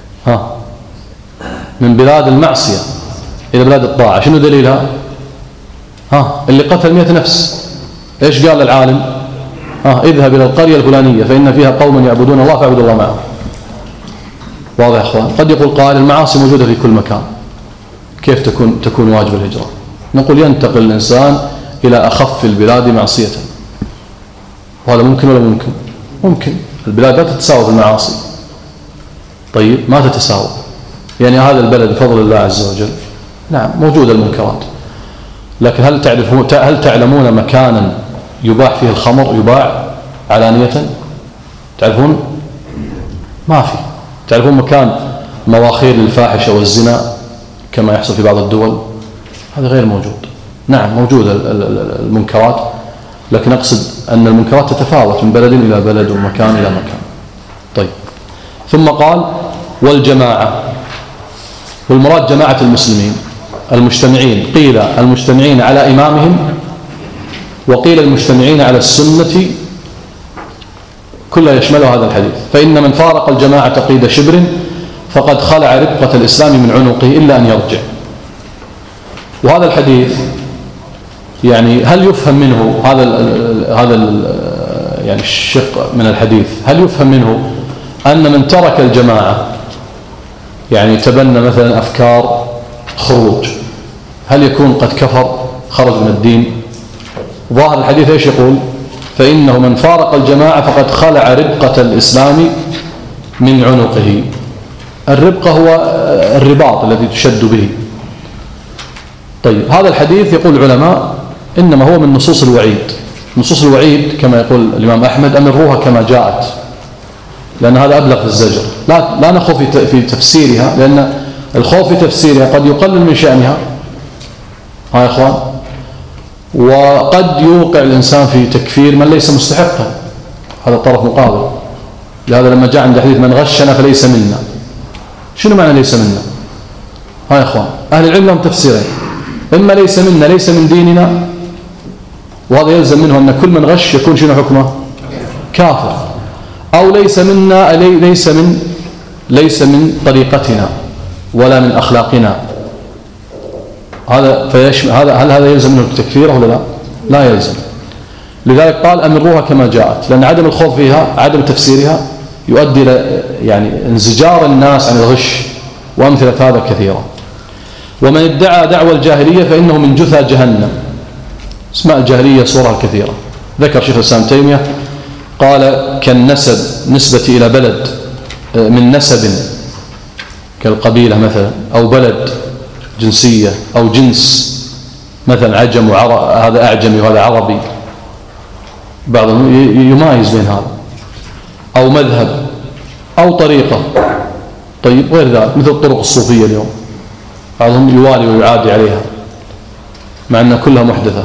من بلاد المعصية إلى بلاد الطاعة. شنو دليلها؟ اللي قتل 100 نفس إيش قال العالم؟ اذهب إلى القرية الفلانية فإن فيها قوم يعبدون الله فاعبدوا الله معهم. واضح يا أخوان؟ قد يقول قائل المعاصي موجودة في كل مكان، كيف تكون واجب الهجرة؟ نقول ينتقل الإنسان إلى أخف البلاد معصية. وهذا ممكن ولا ممكن؟ ممكن. البلاد لا تتساوى في المعاصي. طيب، ما تتساوى. يعني هذا البلد بفضل الله عز وجل نعم موجودة المنكرات، لكن هل تعلمون مكانا يباع فيه الخمر يباع علانية؟ تعرفون؟ ما في. تعرفون مكان مواخير للفاحشة والزنا كما يحصل في بعض الدول؟ هذا غير موجود. نعم موجودة المنكرات، لكن أقصد أن المنكرات تتفاوت من بلد إلى بلد ومكان إلى مكان. طيب، ثم قال والجماعة، والمراد جماعة المسلمين المجتمعين. قيل المجتمعين على إمامهم، وقيل المجتمعين على السنة، كلها يشملها هذا الحديث. فإن من فارق الجماعة قيد شبر فقد خلع ربقة الإسلام من عنقه إلا أن يرجع. وهذا الحديث يعني هل يفهم منه هذا يعني الشق من الحديث، هل يفهم منه أن من ترك الجماعة يعني تبنى مثلا أفكار خروج، هل يكون قد كفر خرج من الدين؟ ظاهر الحديث ايش يقول؟ فإنه من فارق الجماعة فقد خلع ربقة الإسلام من عنقه. الربقة هو الرباط الذي تشد به. طيب، هذا الحديث يقول العلماء إنما هو من نصوص الوعيد. نصوص الوعيد كما يقول الإمام أحمد أمروها كما جاءت، لأن هذا أبلغ في الزجر. لا نخوف في تفسيرها، لأن الخوف في تفسيرها قد يقلل من شأنها يا إخوان، وقد يوقع الإنسان في تكفير من ليس مستحقا. هذا طرف مقابل. لهذا لما جاء عند حديث من غشنا فليس منا، شنو معنى ليس منا؟ يا إخوان، أهل العلم لهم تفسيرين: إما ليس منا ليس من ديننا، وهذا يلزم منه أن كل من غش يكون شنو حكمه؟ كافر. أو ليس منا ليس من طريقتنا ولا من أخلاقنا. هل هذا يلزم منه التكفير ولا لا؟ لا يلزم. لذلك قال أمروها كما جاءت، لأن عدم الخوف فيها، عدم تفسيرها يؤدي إلى يعني انزجار الناس عن الغش، وأمثلة هذا كثيرة. ومن ادعى دعوى الجاهلية فإنه من جثى جهنم. اسماء الجاهلية صورها كثيرة. ذكر شيخ الإسلام تيمية قال كالنسب، نسبة إلى بلد من نسب كالقبيلة مثلا، أو بلد جنسية، أو جنس مثلا عجم هذا أعجمي وهذا عربي، بعضهم يمايز بين هذا، أو مذهب أو طريقة. طيب، غير ذلك مثل الطرق الصوفية اليوم بعضهم يوالي ويعادي عليها مع أنها كلها محدثة.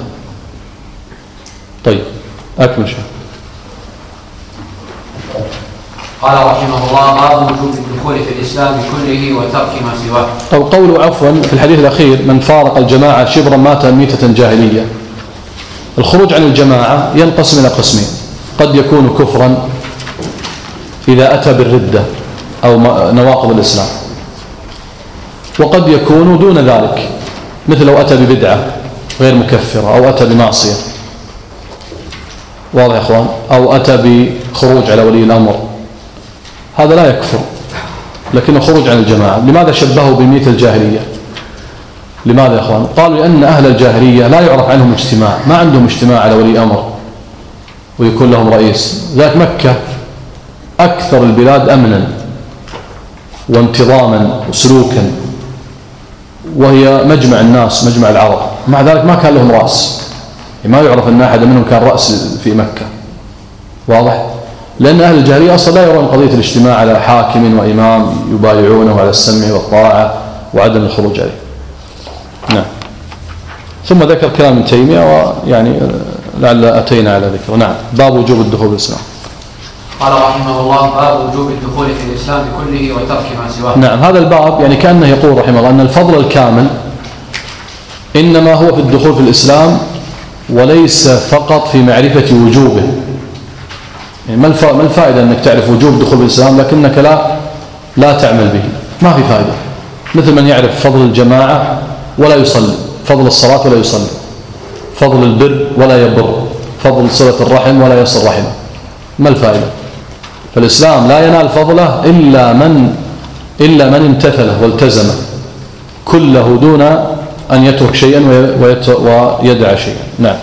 طيب، أكمل شيء. قال رحمه الله: باب وجوب الدخول في الإسلام كله وترك ما سواه. أو قوله عفوا في الحديث الأخير: من فارق الجماعة شبرا مات ميتة جاهلية. الخروج عن الجماعة ينقسم إلى قسمين: قد يكون كفرا إذا أتى بالردة أو نواقض الإسلام، وقد يكون دون ذلك، مثل لو أتى ببدعة غير مكفرة أو أتى بمعصية، واضح يا أخوان، أو أتى بخروج على ولي الأمر، هذا لا يكفر لكنه خروج عن الجماعة. لماذا شبهوا بميت الجاهلية؟ لماذا يا أخوان؟ قالوا لأن أهل الجاهلية لا يعرف عنهم اجتماع، ما عندهم اجتماع على ولي أمر ويكون لهم رئيس. ذات مكة أكثر البلاد أمنا وانتظاما وسلوكا، وهي مجمع الناس، مجمع العرب، مع ذلك ما كان لهم رأس، ما يعرف أن أحد منهم كان رأس في مكة، واضح؟ لأن أهل الجاهلية أصلا لا يرون قضية الاجتماع على حاكم وإمام يبايعونه على السمع والطاعة وعدم الخروج عليه. نعم. ثم ذكر كلام ابن تيمية، ويعني لعل أتينا على ذكره. نعم. باب وجوب الدخول في الإسلام. قال رحمه الله: باب وجوب الدخول في الإسلام كله وترك ما سواه. نعم. هذا الباب يعني كأنه يقول رحمه الله أن الفضل الكامل إنما هو في الدخول في الإسلام، وليس فقط في معرفة وجوبه. يعني ما الفائدة أنك تعرف وجوب دخول الإسلام لكنك لا تعمل به؟ ما في فائدة. مثل من يعرف فضل الجماعة ولا يصلي، فضل الصلاة ولا يصلي، فضل البر ولا يبر، فضل صلة الرحم ولا يصل رحمه، ما الفائدة؟ فالإسلام لا ينال فضله إلا من امتثله والتزمه كله دون أن يترك شيئا ويدع شيئا. نعم.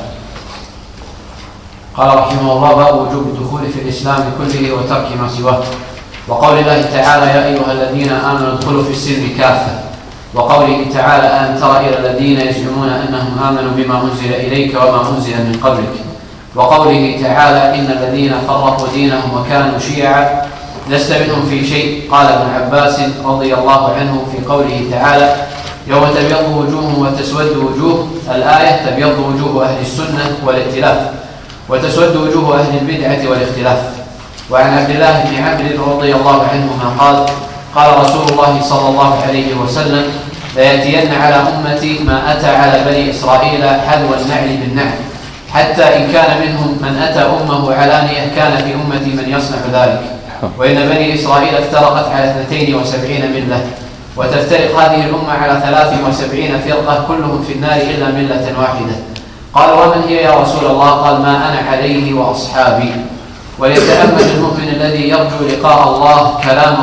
قال رحمه الله: باب وجوب الدخول في الإسلام كله وترك ما سواه. وقول الله تعالى: يا أيها الذين آمنوا ادخلوا في السلم كافة. وقوله تعالى: ألم تر إلى الذين يزعمون أنهم آمنوا بما أنزل إليك وما أنزل من قبلك. وقوله تعالى: إن الذين فرقوا دينهم وكانوا شيعا لست منهم في شيء. قال ابن عباس رضي الله عنه في قوله تعالى: يوم تبيض وجوه وتسود وجوه، الآية: تبيض وجوه أهل السنة والائتلاف، وتسود وجوه أهل البدعة والاختلاف. وعن عبد الله بن عمرو رضي الله عنهما قال: قال رسول الله صلى الله عليه وسلم: ليأتين على أمتي ما أتى على بني إسرائيل حذو النعل بالنعل، حتى إن كان منهم من أتى أمه علانية كان في أمتي من يصنع ذلك. وإن بني إسرائيل افترقت على 72 ملة، وتفترق هذه الأمة على 73 فرقة كلهم في النار إلا ملة واحدة. قال: ومن هي يا رسول الله؟ قال: ما أنا عليه وأصحابي. وليتأمل المؤمن الذي يرجو لقاء الله كلام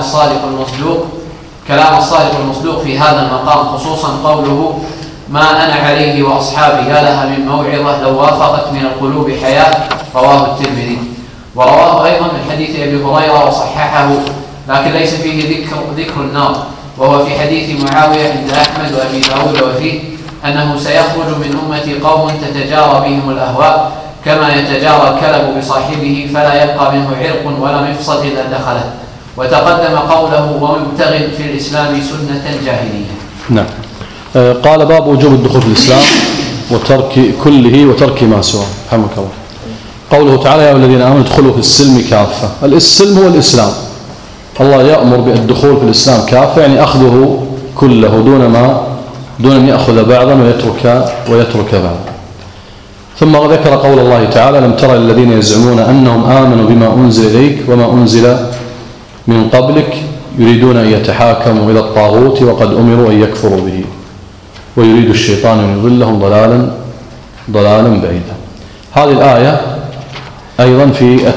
الصادق المصدوق في هذا المقام، خصوصا قوله: ما أنا عليه وأصحابي، يا لها من موعظة لو وافقت من القلوب حياة. رواه الترمذي. ورواه أيضا من حديث أبي هريرة وصححه، لكن ليس فيه ذكر النار، وهو في حديث معاوية عند أحمد وأبي داود، وفيه أنه سيخرج من أمتي قوم تتجارى بهم الأهواء كما يتجارى الكلب بصاحبه، فلا يبقى منه عرق ولا مفصل إلا دخله. وتقدم قوله: ومبتغ في الإسلام سنة الجاهلية. نعم. قال: باب وجوب الدخول في الإسلام وترك كله وترك ما سواه. رحمك الله. قوله تعالى: يا الذين آمنوا ادخلوا في السلم كافة. السلم هو الإسلام. الله يأمر بالدخول في الإسلام كافة، يعني أخذه كله دون أن يأخذ بعضا ويترك بعضا. ثم ذكر قول الله تعالى: لم تر الذين يزعمون أنهم آمنوا بما أنزل إليك وما أنزل من قبلك يريدون أن يتحاكموا إلى الطاغوت وقد أمروا أن يكفروا به ويريد الشيطان أن يضلهم ضلالا بعيدا. هذه الآية أيضا في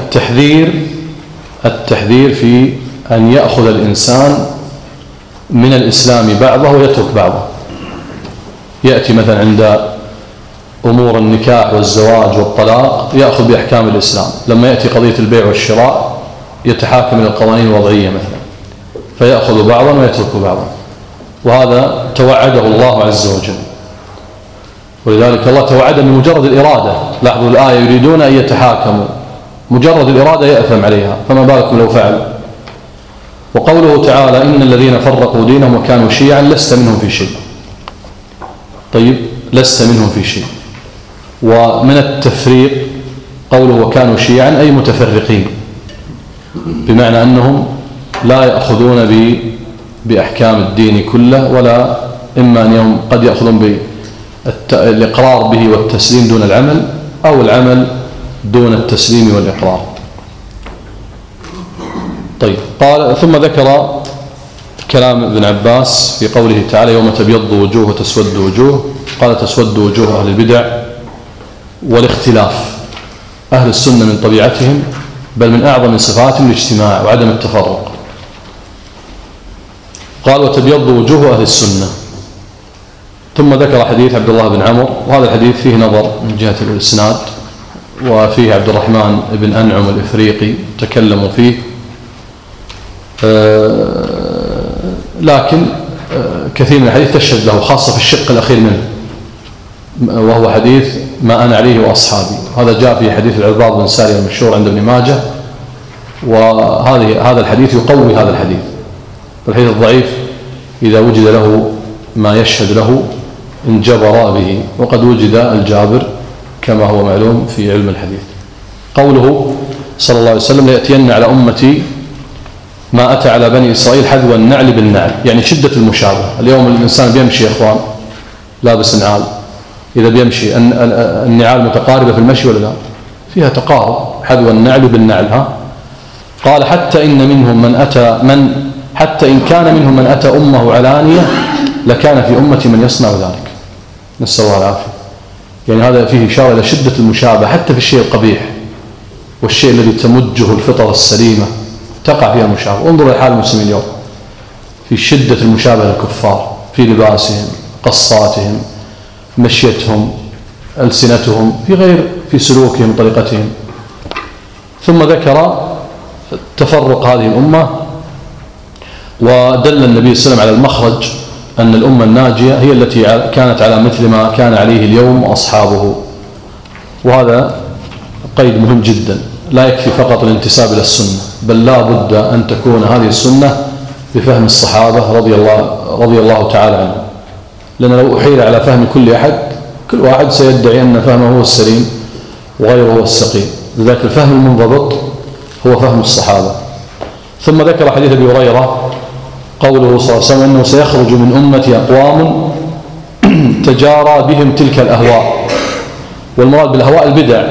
التحذير في أن يأخذ الإنسان من الإسلام بعضه ويترك بعضه. يأتي مثلا عند أمور النكاح والزواج والطلاق يأخذ بأحكام الإسلام، لما يأتي قضية البيع والشراء يتحاكم إلى القوانين الوضعية مثلا، فيأخذ بعضا ويترك بعضا، وهذا توعده الله عز وجل. ولذلك الله توعد بمجرد الإرادة. لاحظوا الآية: يريدون أن يتحاكموا، مجرد الإرادة يأثم عليها، فما بالكم لو فعل. وقوله تعالى: إن الذين فرقوا دينهم وكانوا شيعا لست منهم في شيء. طيب، لست منهم في شيء. ومن التفريق قوله وكانوا شيعا أي متفرقين، بمعنى أنهم لا يأخذون بأحكام الدين كله، ولا إما أن قد يأخذون بالإقرار به والتسليم دون العمل، أو العمل دون التسليم والإقرار. طيب، قال ثم ذكر كلام ابن عباس في قوله تعالى يوم تبيض وجوه وتسود وجوه. قال تسود وجوه أهل البدع والاختلاف. أهل السنة من طبيعتهم بل من أعظم صفاتهم الاجتماع وعدم التفرق. قال وتبيض وجوه أهل السنة. ثم ذكر حديث عبد الله بن عمرو، وهذا الحديث فيه نظر من جهة الإسناد، وفيه عبد الرحمن بن أنعم الإفريقي تكلموا فيه، لكن كثير من الحديث تشهد له، خاصة في الشق الأخير منه، وهو حديث ما أنا عليه وأصحابي. هذا جاء في حديث العرباض بن سارية المشهور عند ابن ماجه، وهذا الحديث يقوي هذا الحديث. الحديث الضعيف إذا وجد له ما يشهد له انجبر به، وقد وجد الجابر كما هو معلوم في علم الحديث. قوله صلى الله عليه وسلم ليأتين على أمتي ما أتى على بني إسرائيل حذو النعل بالنعل، يعني شدة المشابهة. اليوم الإنسان بيمشي يا إخوان لابس نعال، إذا بيمشي النعال متقاربة في المشي ولا لا؟ فيها تقارب، حذو النعل بالنعل. قال حتى إن منهم حتى إن كان منهم من أتى أمه علانية لكان في أمتي من يصنع ذلك، نسأل الله العافية. يعني هذا فيه إشارة إلى شدة المشابهة حتى في الشيء القبيح، والشيء الذي تمجه الفطرة السليمة تقع فيها المشابهة. انظروا لحال المسلمين اليوم في شدة المشابهة للكفار في لباسهم، قصاتهم، مشيتهم، ألسنتهم، في سلوكهم، طريقتهم. ثم ذكر تفرق هذه الأمة، ودل النبي صلى الله عليه وسلم على المخرج أن الأمة الناجية هي التي كانت على مثل ما كان عليه اليوم أصحابه. وهذا قيد مهم جدا، لا يكفي فقط الانتساب إلى السنة، بل لا بد أن تكون هذه السنة بفهم الصحابة رضي الله تعالى عنهم. لأن لو أحيل على فهم كل أحد، كل واحد سيدعي أن فهمه هو السليم وغيره هو السقيم. لذلك الفهم المنضبط هو فهم الصحابة. ثم ذكر حديث أبي هريرة قوله صلى الله عليه وسلم أنه سيخرج من أمتي أقوام تجارى بهم تلك الأهواء. والمراد بالأهواء البدع،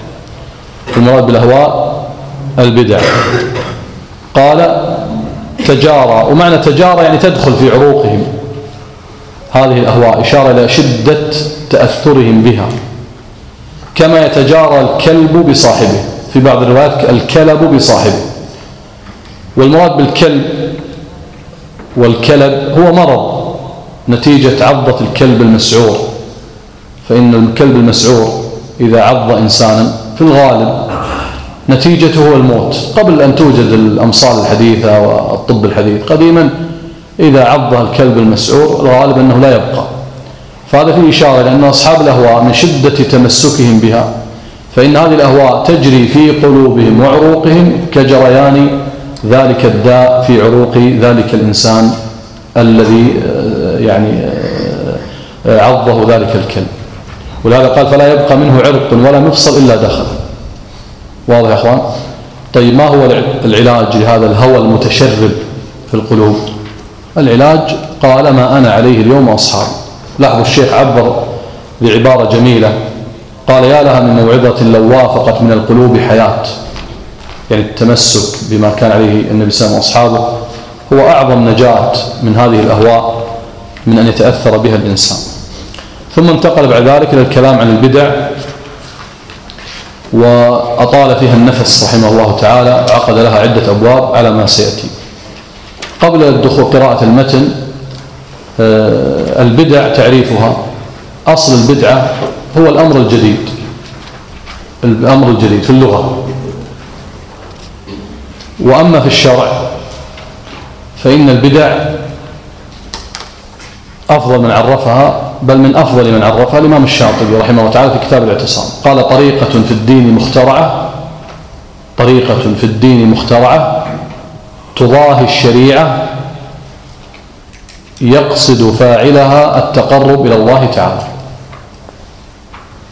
البدع. قال تجارى، ومعنى تجارى يعني تدخل في عروقهم هذه الأهواء، إشارة إلى شدة تأثرهم بها، كما يتجارى الكلب بصاحبه، في بعض الروايات الكلب بصاحبه. والمراد والكلب هو مرض نتيجة عضة الكلب المسعور، فإن الكلب المسعور إذا عض إنسانا في الغالب نتيجته هو الموت، قبل أن توجد الأمصال الحديثة والطب الحديث. قديما إذا عض الكلب المسعور الغالب أنه لا يبقى. فهذا فيه إشارة لأن أصحاب الأهواء من شدة تمسكهم بها، فإن هذه الأهواء تجري في قلوبهم وعروقهم كجريان ذلك الداء في عروق ذلك الإنسان الذي يعني عضه ذلك الكلب. ولهذا قال فلا يبقى منه عرق ولا مفصل إلا دخل. واضح يا أخوان؟ طيب ما هو العلاج لهذا الهوى المتشرب في القلوب؟ العلاج قال ما أنا عليه اليوم أصحابي. لاحظوا الشيخ عبر بعبارة جميلة، قال يا لها من موعظة لو وافقت من القلوب حياة. يعني التمسك بما كان عليه النبي صلى الله عليه وسلم وأصحابه هو أعظم نجاة من هذه الأهواء من أن يتأثر بها الإنسان. ثم انتقل بعد ذلك إلى الكلام عن البدع، وأطال فيها النفس رحمه الله تعالى، عقد لها عدة أبواب على ما سيأتي. قبل الدخول قراءة المتن، البدع تعريفها: أصل البدعة هو الأمر الجديد في اللغة. وأما في الشرع فإن البدع أفضل من عرفها، بل من أفضل من عرفها الإمام الشاطبي رحمه الله تعالى في كتاب الاعتصام. قال طريقة في الدين مخترعة تضاهي الشريعة يقصد فاعلها التقرب إلى الله تعالى.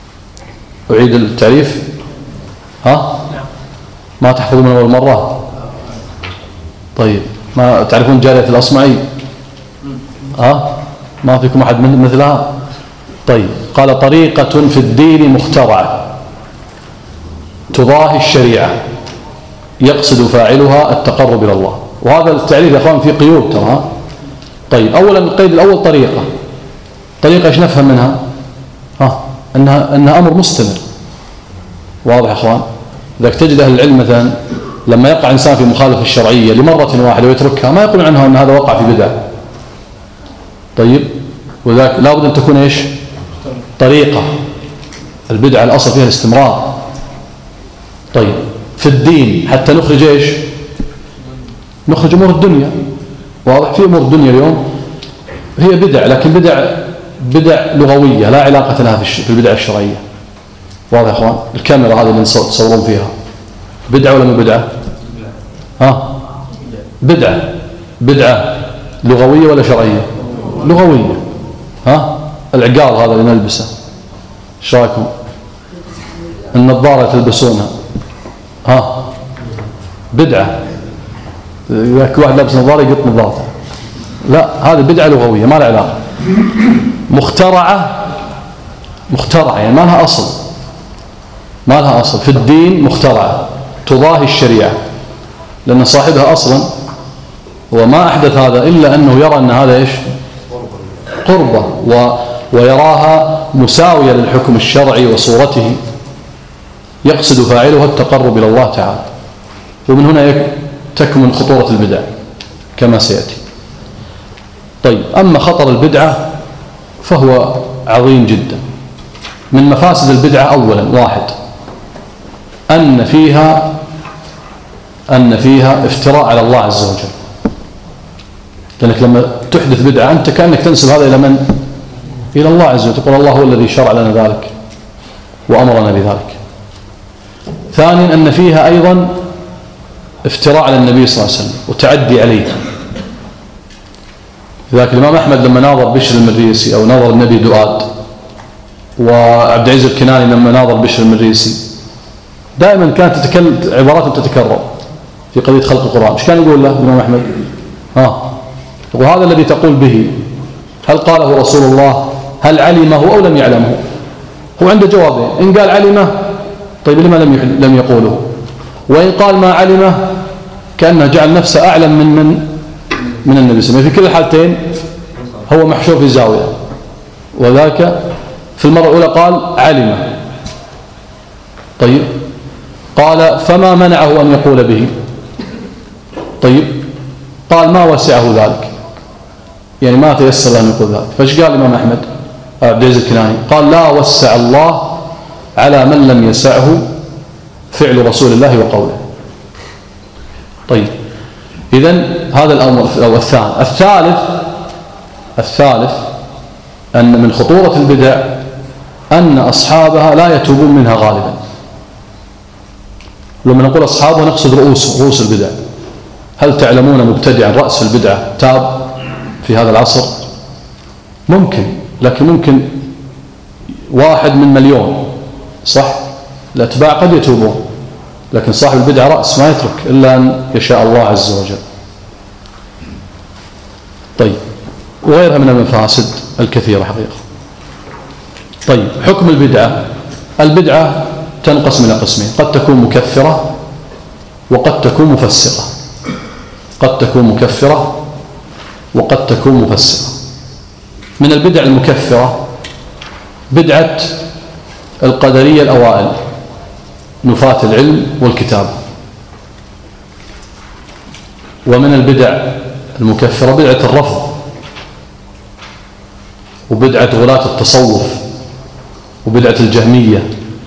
أعيد التعريف؟ ما تحفظون من أول مرة؟ طيب، ما تعرفون جارية الأصمعي؟ ما فيكم أحد مثلها؟ طيب، قال طريقة في الدين مخترعة تضاهي الشريعة يقصد فاعلها التقرب إلى الله. وهذا التعريف يا أخوان فيه قيود ترى. طيب، أولا القيد الأول طريقة إيش نفهم منها؟ أنها أمر مستمر. واضح يا أخوان؟ إذا تجد أهل العلم مثلا لما يقع إنسان في مخالفة الشرعية لمرة واحدة ويتركها ما يقول عنها أن هذا وقع في بدعة. طيب، وذاك لابد أن تكون إيش؟ طريقة. البدعة الأصل فيها الاستمرار. طيب، في الدين حتى نخرج إيش؟ نخرج أمور الدنيا. واضح؟ في أمور الدنيا اليوم هي بدع، لكن بدع لغوية لا علاقة لها في البدع الشرعية. واضح يا أخوان؟ الكاميرا هذه اللي تصورون فيها بدعة ولا مو بدعة؟ بدعة لغوية ولا شرعية؟ لغوية. العقال هذا اللي نلبسه ايش رايكم؟ النظارة تلبسونها بدعة. إذا كل واحد لابس نظارة يقط نظارته. لا، هذه بدعة لغوية ما لها علاقة. مخترعة يعني ما لها أصل في الدين. مخترعة تضاهي الشريعة، لأن صاحبها أصلا هو ما أحدث هذا إلا أنه يرى أن هذا إيش؟ قربة، ويراها مساوية للحكم الشرعي وصورته، يقصد فاعلها التقرب إلى الله تعالى. ومن هنا تكمن خطورة البدع كما سيأتي. طيب، أما خطر البدعة فهو عظيم جدا. من مفاسد البدعة أولا واحد أن فيها افتراء على الله عز وجل. لأنك لما تحدث بدعة أنت كأنك تنسب هذا إلى من؟ إلى الله عز وجل. تقول الله هو الذي شرع لنا ذلك وأمرنا بذلك. ثانيا أن فيها أيضا افتراء على النبي صلى الله عليه وسلم وتعدي عليه. لذلك الإمام أحمد لما ناظر بشر المريسي أو ناظر النبي دؤاد، وعبد العزيز الكناني لما ناظر بشر المريسي، دائما كانت عبارات تتكرر في قضية خلق القرآن. ايش كان يقول له الإمام أحمد؟ يقول هذا الذي تقول به هل قاله رسول الله؟ هل علمه أو لم يعلمه؟ هو عنده جوابين: إن قال علمه طيب لما لم يقوله؟ وإن قال ما علمه كأنه جعل نفسه أعلم من النبي صلى الله عليه وسلم. في كل الحالتين هو محشور في زاوية. وذاك في المرة الأولى قال علمه. طيب، قال فما منعه أن يقول به؟ طيب، قال ما وسعه ذلك، يعني ما تيسر أن يقول ذلك. فايش قال الإمام أحمد عبد العزيز الكناني؟ قال لا وسع الله على من لم يسعه فعل رسول الله وقوله. طيب، إذن هذا الأمر أو الثالث أن من خطورة البدع أن أصحابها لا يتوبون منها غالبا. لما نقول أصحابها نقصد رؤوس البدع. هل تعلمون مبتدعا رأس البدعة تاب في هذا العصر؟ ممكن، لكن ممكن 1 من مليون، صح؟ الأتباع قد يتوبون، لكن صاحب البدعة رأس ما يترك إلا أن يشاء الله عز وجل. طيب، وغيرها من المفاسد الكثيرة حقيقة. طيب، حكم البدعة تنقسم إلى قسمين: قد تكون مكفرة وقد تكون مفسقة. وقد تكون مفسقة. من البدع المكفرة بدعة القدرية الأوائل نفاة العلم والكتاب. ومن البدع المكفرة بدعة الرفض، وبدعة غلاة التصوف، وبدعة الجهمية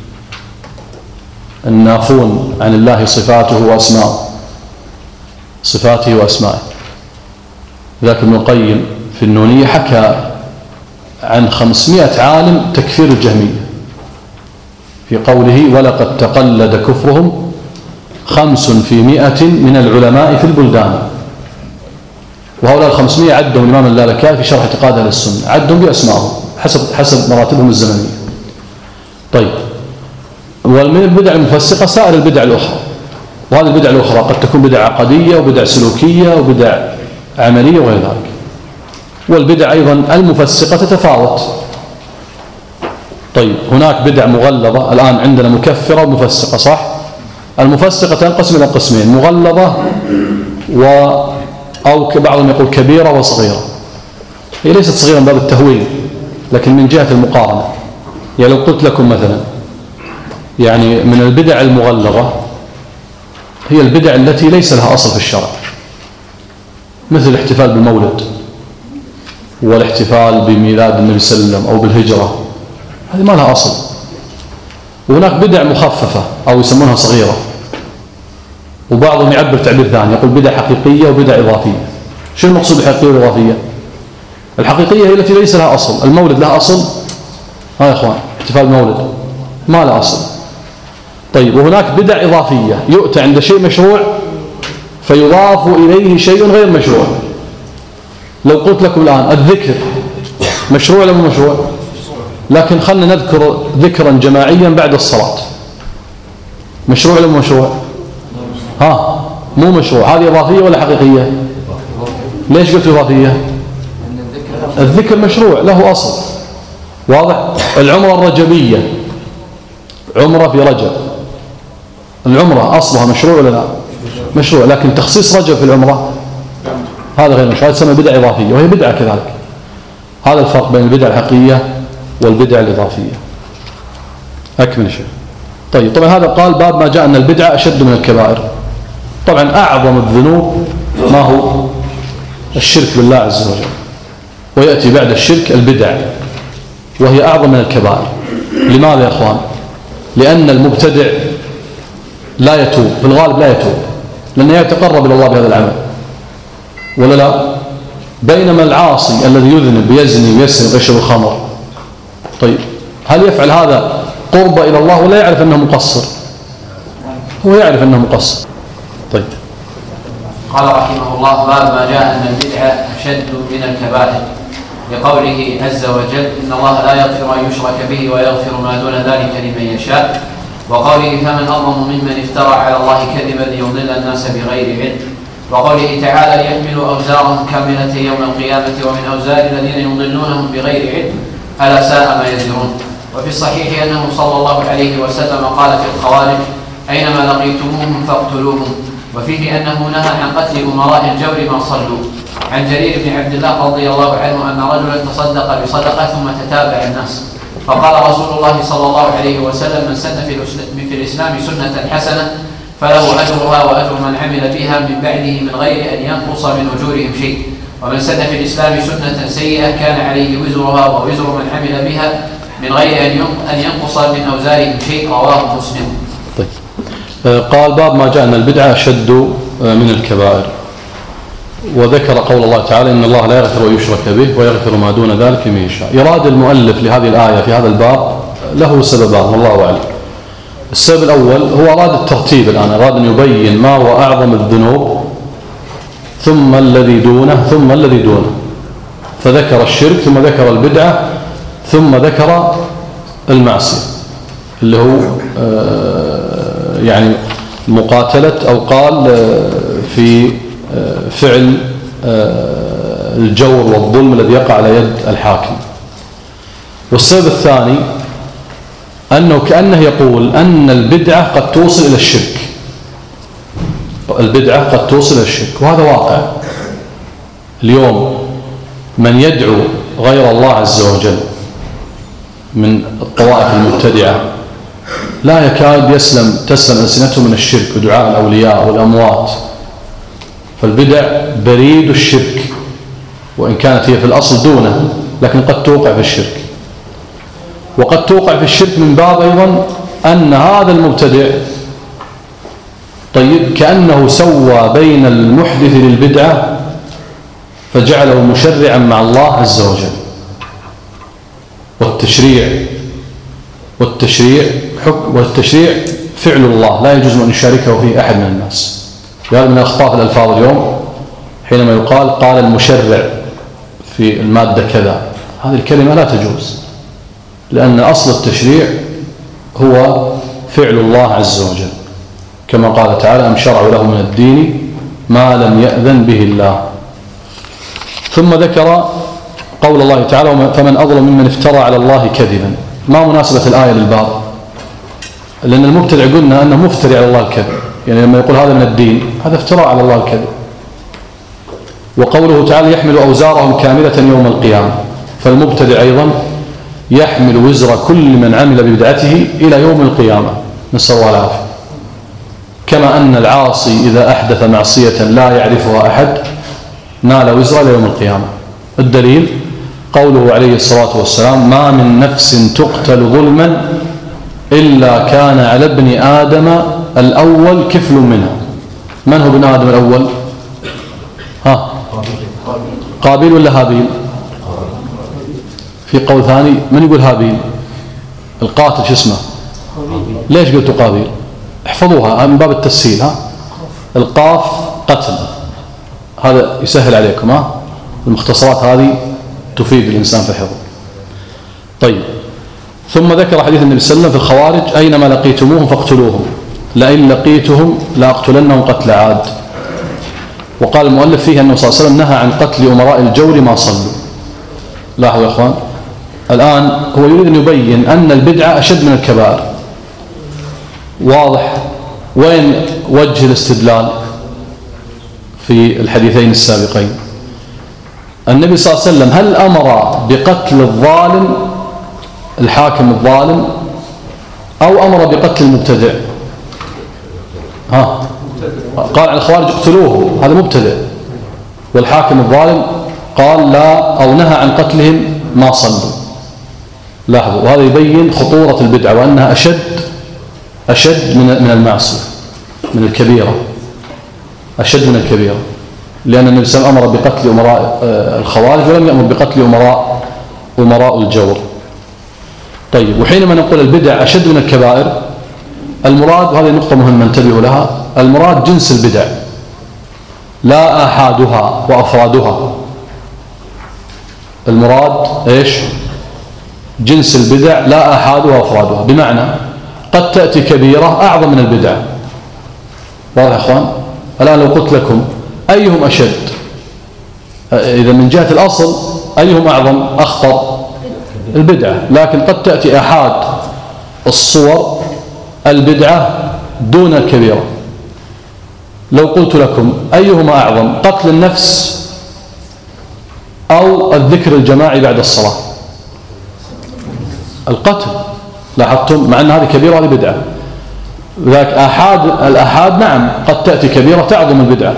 النافون عن الله صفاته وأسماءه. ذاك ابن القيم في النونية حكى عن 500 عالم تكفير الجهمية في قوله: ولقد تقلد كفرهم 500 من العلماء في البلدان. وهؤلاء 500 عدهم الإمام اللالكائي في شرح اعتقاد أهل السنة، عدهم بأسمائهم حسب مراتبهم الزمنية. طيب، ومن البدع المفسقة سائر البدع الأخرى، وهذه البدع الأخرى قد تكون بدع عقدية وبدع سلوكية وبدع عملية وغير ذلك. والبدع أيضا المفسقة تتفاوت. طيب هناك بدع مغلظة، الآن عندنا مكفرة ومفسقة، صح؟ المفسقة تنقسم إلى قسمين: مغلظة أو بعضهم يقول كبيرة وصغيرة. هي ليست صغيرة من باب التهويل، لكن من جهة المقارنة. يعني لو قلت لكم مثلا يعني من البدع المغلظة هي البدع التي ليس لها أصل في الشرع، مثل الاحتفال بالمولد والاحتفال بميلاد النبي صلى الله عليه وسلم أو بالهجرة، هذه ما لها أصل. وهناك بدع مخففة أو يسمونها صغيرة، وبعضهم يعبر تعبير ثاني يقول بدع حقيقية وبدع إضافية. شو المقصود بالحقيقية والإضافية؟ الحقيقية هي التي ليس لها أصل. المولد له أصل؟ ها يا إخوان، احتفال بالمولد ما له أصل. طيب وهناك بدع إضافية، يؤتى عند شيء مشروع فيضاف إليه شيء غير مشروع. لو قلت لكم الآن الذكر مشروع ولا مو مشروع؟ لكن خلنا نذكر ذكرا جماعيا بعد الصلاة، مشروع ولا مو مشروع؟ ها مو مشروع. هذه إضافية ولا حقيقية؟ ليش قلت إضافية؟ الذكر مشروع له أصل، واضح؟ العمرة الرجبية، عمرة في رجب، العمرة أصلها مشروع ولا لا؟ مشروع، لكن تخصيص رجب في العمرة هذا غير مشروع، هذا تسمى بدعة إضافية، وهي بدعة كذلك. هذا الفرق بين البدعة الحقيقية والبدعة الإضافية. أكمل شيء. طيب طبعا هذا قال باب ما جاء أن البدعة أشد من الكبائر. طبعا أعظم الذنوب ما هو؟ الشرك بالله عز وجل، ويأتي بعد الشرك البدع، وهي أعظم من الكبائر. لماذا يا أخوان؟ لأن المبتدع لا يتوب، في الغالب لا يتوب، لأنه يتقرب إلى الله بهذا العمل ولا لا؟ بينما العاصي الذي يذنب يزني ويسرق ويشرب الخمر، طيب هل يفعل هذا قرب إلى الله ولا يعرف أنه مقصر؟ هو يعرف أنه مقصر. طيب قال رحمه الله باب ما جاء أن البدعة أشد من الكبائر، لقوله عز وجل إن الله لا يغفر أن يشرك به ويغفر ما دون ذلك لمن يشاء، وقوله فمن أظلم ممن افترى على الله كذبا ليضل الناس بغير علم، وقوله تعالى ليحملوا أوزارهم كاملة يوم القيامة ومن أوزار الذين يضلونهم بغير علم ألا ساء ما يزرون. وفي الصحيح أنه صلى الله عليه وسلم قال في الخوارج أينما لقيتموهم فاقتلوهم، وفيه أنه نهى عن قتل أمراء الجور ما صلوا. عن جرير بن عبد الله رضي الله عنه أن رجلا تصدق بصدقة ثم تتابع الناس، فقال رسول الله صلى الله عليه وسلم من سن في الإسلام سنة حسنة فله أجرها وأجر من عمل بها من بعده من غير أن ينقص من أجورهم شيء، ومن سن في الإسلام سنة سيئة كان عليه وزرها ووزر من عمل بها من غير أن ينقص من أوزارهم شيء. رواه مسلم. طيب. قال باب ما جاء أن البدعة أشد من الكبائر، وذكر قول الله تعالى إن الله لا يغفر ويشرك به ويغفر ما دون ذلك لمن يشاء. إراد المؤلف لهذه الآية في هذا الباب له سببان والله أعلم. السبب الأول هو أراد الترتيب، الآن أراد أن يبين ما هو أعظم الذنوب ثم الذي دونه ثم الذي دونه، فذكر الشرك ثم ذكر البدعة ثم ذكر المعصية اللي هو يعني مقاتلة أو قال في فعل الجور والظلم الذي يقع على يد الحاكم. والسبب الثاني أنه كأنه يقول أن البدعة قد توصل إلى الشرك، البدعة قد توصل إلى الشرك، وهذا واقع. اليوم من يدعو غير الله عز وجل من الطوائف المبتدعة لا يكاد تسلم ألسنته من الشرك ودعاء الأولياء والأموات. فالبدع بريد الشرك، وإن كانت هي في الأصل دونه، لكن قد توقع في الشرك. وقد توقع في الشرك من باب أيضا أن هذا المبتدع طيب كأنه سوى بين المحدث للبدعة فجعله مشرعا مع الله عز وجل. والتشريع فعل الله لا يجوز أن يشاركه فيه أحد من الناس. هذا من أخطاء الألفاظ اليوم حينما يقال قال المشرع في المادة كذا، هذه الكلمة لا تجوز، لأن أصل التشريع هو فعل الله عز وجل، كما قال تعالى أم شرعوا له من الدين ما لم يأذن به الله. ثم ذكر قول الله تعالى فمن أظلم ممن افترى على الله كذبا. ما مناسبة الآية للباب؟ لأن المبتدع قلنا أنه مفتري على الله الكذب، يعني لما يقول هذا من الدين هذا افتراء على الله الكذب. وقوله تعالى يحمل أوزارهم كاملة يوم القيامة، فالمبتدع أيضا يحمل وزر كل من عمل ببدعته إلى يوم القيامة، نسأل الله العافية. كما أن العاصي إذا أحدث معصية لا يعرفها أحد نال وزر إلى يوم القيامة. الدليل قوله عليه الصلاة والسلام ما من نفس تقتل ظلما إلا كان على ابن آدم الأول كفل منها. من هو ابن آدم الأول؟ قابيل ولا هابيل؟ في قول ثاني من يقول هابيل؟ القاتل شو اسمه؟ ليش قلتوا قابيل؟ احفظوها من باب التسهيل. القاف قتل، هذا يسهل عليكم. المختصرات هذه تفيد الإنسان في الحفظ. طيب، ثم ذكر حديث النبي صلى الله عليه وسلم في الخوارج أينما لقيتموهم فاقتلوهم لئن لقيتهم لأقتلنهم قتل عاد. وقال المؤلف فيه أنه صلى الله عليه وسلم نهى عن قتل أمراء الجور ما صلوا. لاحظوا يا أخوان، الآن هو يريد أن يبين أن البدعة أشد من الكبائر. واضح؟ وين وجه الاستدلال في الحديثين السابقين؟ النبي صلى الله عليه وسلم هل أمر بقتل الظالم الحاكم الظالم أو أمر بقتل المبتدع؟ قال عن الخوارج اقتلوه، هذا مبتدع، والحاكم الظالم قال لا أو نهى عن قتلهم ما صلوا. لاحظوا، وهذا يبين خطورة البدعة وأنها أشد من المعصية، من الكبيرة، أشد من الكبيرة، لأن النبي صلى الله عليه وسلم أمر بقتل أمراء الخوارج ولم يأمر بقتل أمراء الجور. طيب، وحينما نقول البدع أشد من الكبائر المراد، وهذه نقطة مهمة انتبهوا لها، المراد جنس البدع لا آحادها وأفرادها. المراد إيش؟ جنس البدع لا آحادها وأفرادها، بمعنى قد تأتي كبيرة أعظم من البدع. واضح يا أخوان؟ الآن لو قلت لكم أيهم أشد، إذا من جهة الأصل أيهم أعظم أخطر؟ البدعة، لكن قد تأتي آحاد الصور البدعة دون الكبيرة. لو قلت لكم أيهما أعظم، قتل النفس أو الذكر الجماعي بعد الصلاة؟ القتل. لاحظتم؟ مع أن هذه كبيرة وهذه بدعة. ذاك الآحاد نعم قد تأتي كبيرة تعظم البدعة،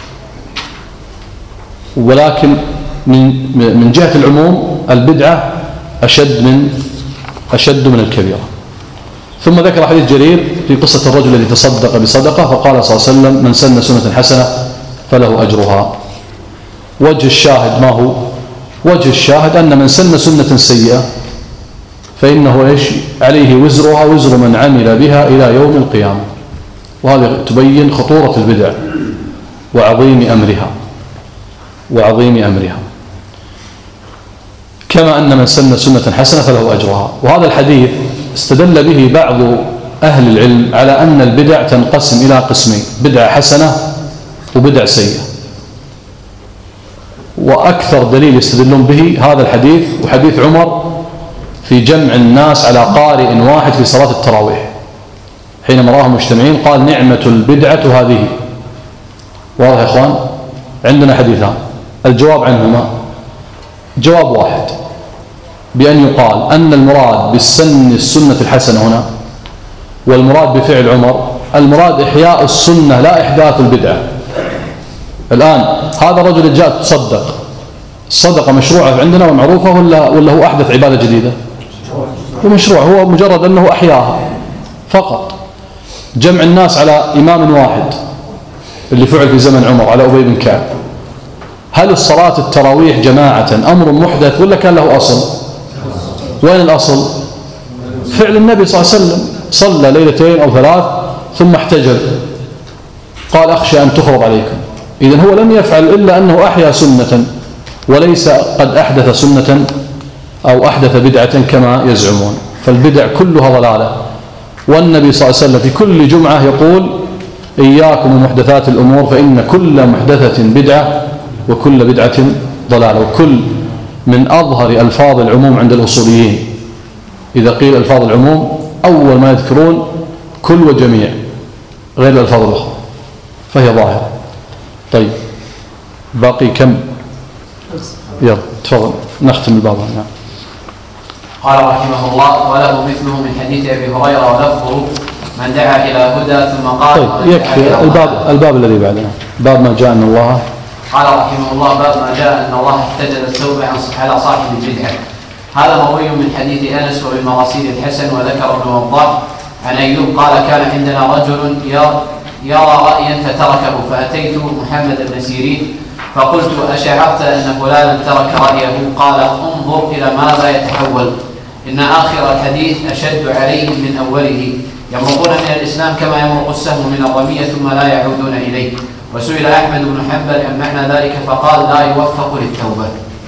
ولكن من جهة العموم البدعة أشد من الكبيرة. ثم ذكر حديث جرير في قصة الرجل الذي تصدق بصدقة فقال صلى الله عليه وسلم من سن سنة حسنة فله أجرها. وجه الشاهد ما هو؟ وجه الشاهد أن من سن سنة سيئة فإنه إيش؟ عليه وزرها وزر من عمل بها إلى يوم القيامة. وهذا تبين خطورة البدع وعظيم أمرها. كما أن من سن سنة حسنة فله أجرها. وهذا الحديث استدل به بعض أهل العلم على أن البدع تنقسم إلى قسمين: بدعة حسنة وبدع سيئة. وأكثر دليل يستدلون به هذا الحديث وحديث عمر في جمع الناس على قارئ واحد في صلاة التراويح، حينما راهم مجتمعين قال نعمة البدعة هذه. واضح يا إخوان؟ عندنا حديثان، الجواب عنهما جواب واحد، بأن يقال أن المراد بالسن السنة الحسنة هنا والمراد بفعل عمر المراد إحياء السنة لا إحداث البدعة. الآن هذا الرجل جاء تصدق، الصدقة مشروعة عندنا ومعروفة ولا هو أحدث عبادة جديدة؟ هو مشروع، هو مجرد أنه أحياها فقط. جمع الناس على إمام واحد اللي فعل في زمن عمر على أبي بن كعب، هل الصلاة التراويح جماعة أمر محدث ولا كان له أصل؟ وين الأصل؟ فعل النبي صلى الله عليه وسلم، صلى ليلتين أو 3 ثم احتجب، قال أخشى أن تفرض عليكم. إذن هو لم يفعل إلا أنه أحيا سنة وليس قد أحدث سنة أو أحدث بدعة كما يزعمون. فالبدع كلها ضلالة. والنبي صلى الله عليه وسلم في كل جمعة يقول إياكم ومحدثات الأمور فإن كل محدثة بدعة وكل بدعة ضلالة. وكل من أظهر ألفاظ العموم عند الأصوليين، إذا قيل ألفاظ العموم أول ما يذكرون كل وجميع غير الألفاظ الأخرى، فهي ظاهرة. طيب باقي كم؟ يلا تفضل نختم الباب. نعم. قال رحمه الله: وله مثله من حديث أبي هريرة ولفظه: من دعا إلى هدى ثم قال. طيب يكفي. الباب الذي بعدنا باب ما جاء أن الله. قال رحمه الله: باب ما جاء أن الله احتجز التوبة على صاحب البدعة. هذا مروي من حديث أنس ومن مراسيل الحسن. وذكر ابن وضاح عن أيوب قال: كان عندنا رجل يرى رأيا فتركه، فأتيت محمد بن سيرين فقلت: أشعرت أن فلانا ترك رأيه؟ قال: انظر إلى ماذا يتحول، إن آخر الحديث أشد عليهم من أوله، يمرقون من الإسلام كما يمرق السهم من الرمية ثم لا يعودون إليه. وسئل أحمد بن حنبل عن معنى ذلك فقال: لا يوفق للتوبة.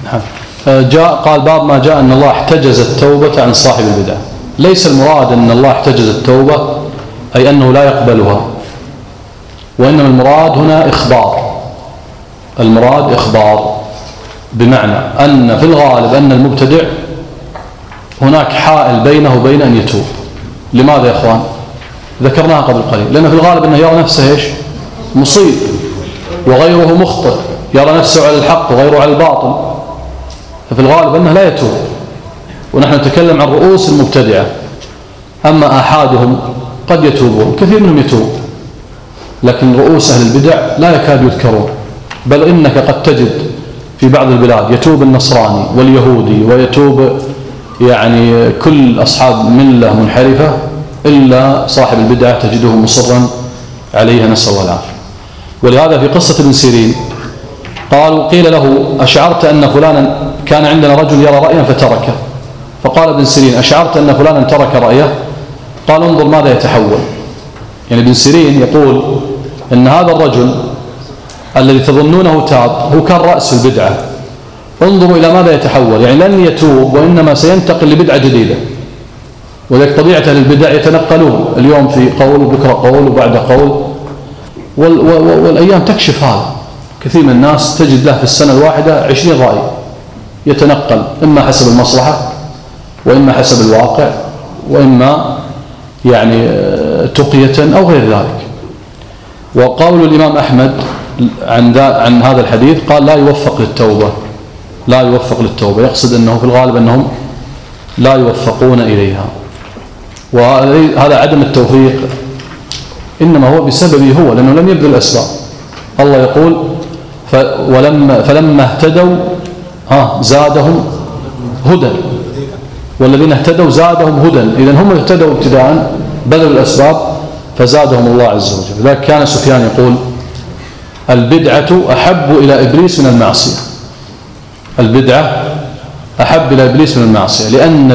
قال باب ما جاء أن الله احتجز التوبة عن صاحب البدعة. ليس المراد أن الله احتجز التوبة أي أنه لا يقبلها، وإنما المراد هنا إخبار. المراد إخبار بمعنى أن في الغالب أن المبتدع هناك حائل بينه وبين أن يتوب. لماذا يا أخوان؟ ذكرناها قبل قليل. لأن في الغالب أنه يرى نفسه إيش؟ مصيب وغيره مخطئ، يرى نفسه على الحق وغيره على الباطل، ففي الغالب أنه لا يتوب. ونحن نتكلم عن رؤوس المبتدعة، أما آحادهم قد يتوبون، كثير منهم يتوب، لكن رؤوس أهل البدع لا يكاد يذكرون. بل إنك قد تجد في بعض البلاد يتوب النصراني واليهودي ويتوب يعني كل أصحاب ملة منحرفة، إلا صاحب البدعة تجده مصرا عليها، نسأل الله العافية. ولهذا في قصة ابن سيرين قيل له: أشعرت أن فلانا، كان عندنا رجل يرى رأيا فتركه، فقال ابن سيرين: أشعرت أن فلانا ترك رأيه؟ قال: انظر ماذا يتحول. يعني ابن سيرين يقول أن هذا الرجل الذي تظنونه تاب هو كان رأس البدعة، انظروا إلى ماذا يتحول، يعني لن يتوب وإنما سينتقل لبدعة جديدة. وذلك طبيعة أهل البدع يتنقلون، اليوم في قول وبكرة قول وبعد قول، والأيام تكشف هذا. كثير من الناس تجد له في السنة الواحدة 20 رأي يتنقل، إما حسب المصلحة وإما حسب الواقع وإما يعني تقية أو غير ذلك. وقول الإمام أحمد عن هذا الحديث قال: لا يوفق للتوبة، لا يوفق للتوبة، يقصد أنه في الغالب أنهم لا يوفقون إليها. وهذا عدم التوفيق إنما هو بسببه هو، لأنه لم يبذل الأسباب. الله يقول: فلما اهتدوا زادهم هدى، والذين اهتدوا زادهم هدى. إذن هم اهتدوا ابتداء، بذلوا الأسباب فزادهم الله عز وجل. لذلك كان سفيان يقول: البدعة أحب إلى إبليس من المعصية. البدعة أحب إلى إبليس من المعصية،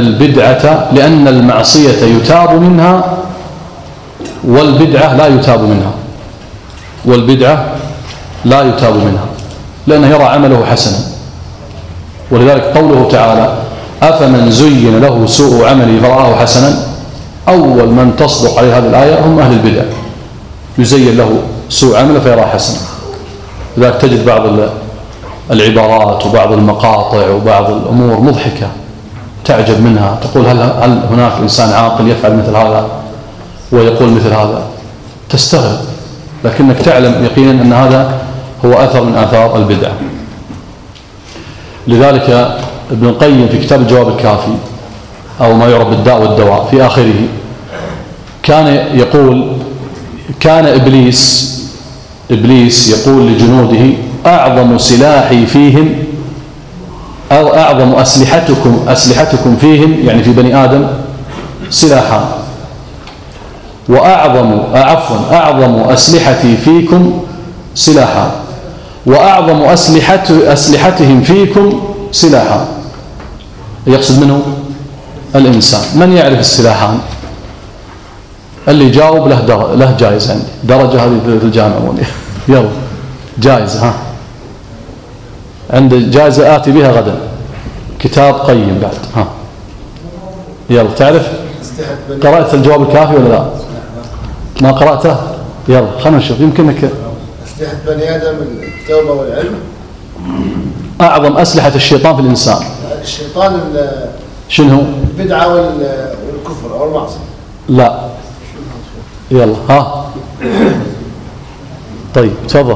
لأن المعصية يتاب منها والبدعة لا يتاب منها، والبدعة لا يتاب منها، لأنه يرى عمله حسنا. ولذلك قوله تعالى: أفمن زين له سوء عمله فرآه حسنا، أول من تصدق عليه هذه الآية هم أهل البدع، يزين له سوء عمله فيراه حسنا. لذلك تجد بعض العبارات وبعض المقاطع وبعض الأمور مضحكة تعجب منها، تقول هل هناك إنسان عاقل يفعل مثل هذا ويقول مثل هذا؟ تستغرب، لكنك تعلم يقينا أن هذا هو أثر من آثار البدع. لذلك ابن القيم في كتاب الجواب الكافي، أو ما يعرف بالداء والدواء، في آخره كان يقول: كان إبليس يقول لجنوده: أعظم سلاحي فيهم، أو أعظم أسلحتكم فيهم، يعني في بني آدم، سلاحان، أعظم أسلحتي فيكم سلاحان، وأعظم أسلحتهم فيكم سلاحان. يقصد منه الإنسان. من يعرف السلاحان؟ اللي يجاوب له جائزة عندي، درجة هذه في الجامعة. يلا جائزة، عند جائزة آتي بها غدا، كتاب قيم بعد. يلا تعرف؟ قرأت الجواب الكافي ولا لا؟ ما قرأته؟ يلا خلنا نشوف يمكنك. أسلحة بني آدم التوبة والعلم. أعظم أسلحة الشيطان في الإنسان الشيطان شنو؟ البدعة والكفر أو المعصية. لا يلا ها طيب تفضل.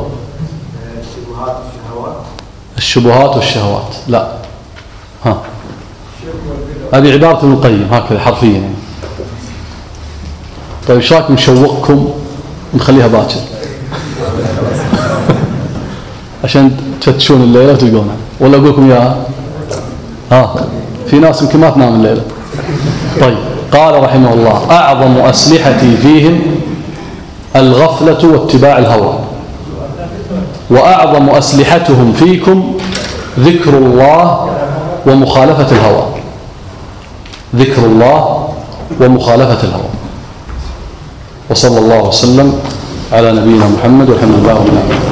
الشبهات والشهوات لا. ها هذه عبارة ابن القيم هكذا حرفيا يعني. طيب ايش رايكم نشوقكم ونخليها باكر عشان تفتشون الليلة وتلقونها، ولا أقول لكم إياها؟ في ناس يمكن ما تنام الليلة. طيب قال رحمه الله: أعظم أسلحتي فيهم الغفلة واتباع الهوى، وأعظم أسلحتهم فيكم ذكر الله ومخالفة الهوى. ذكر الله ومخالفة الهوى. وصلى الله وسلم على نبينا محمد والحمد لله رب العالمين.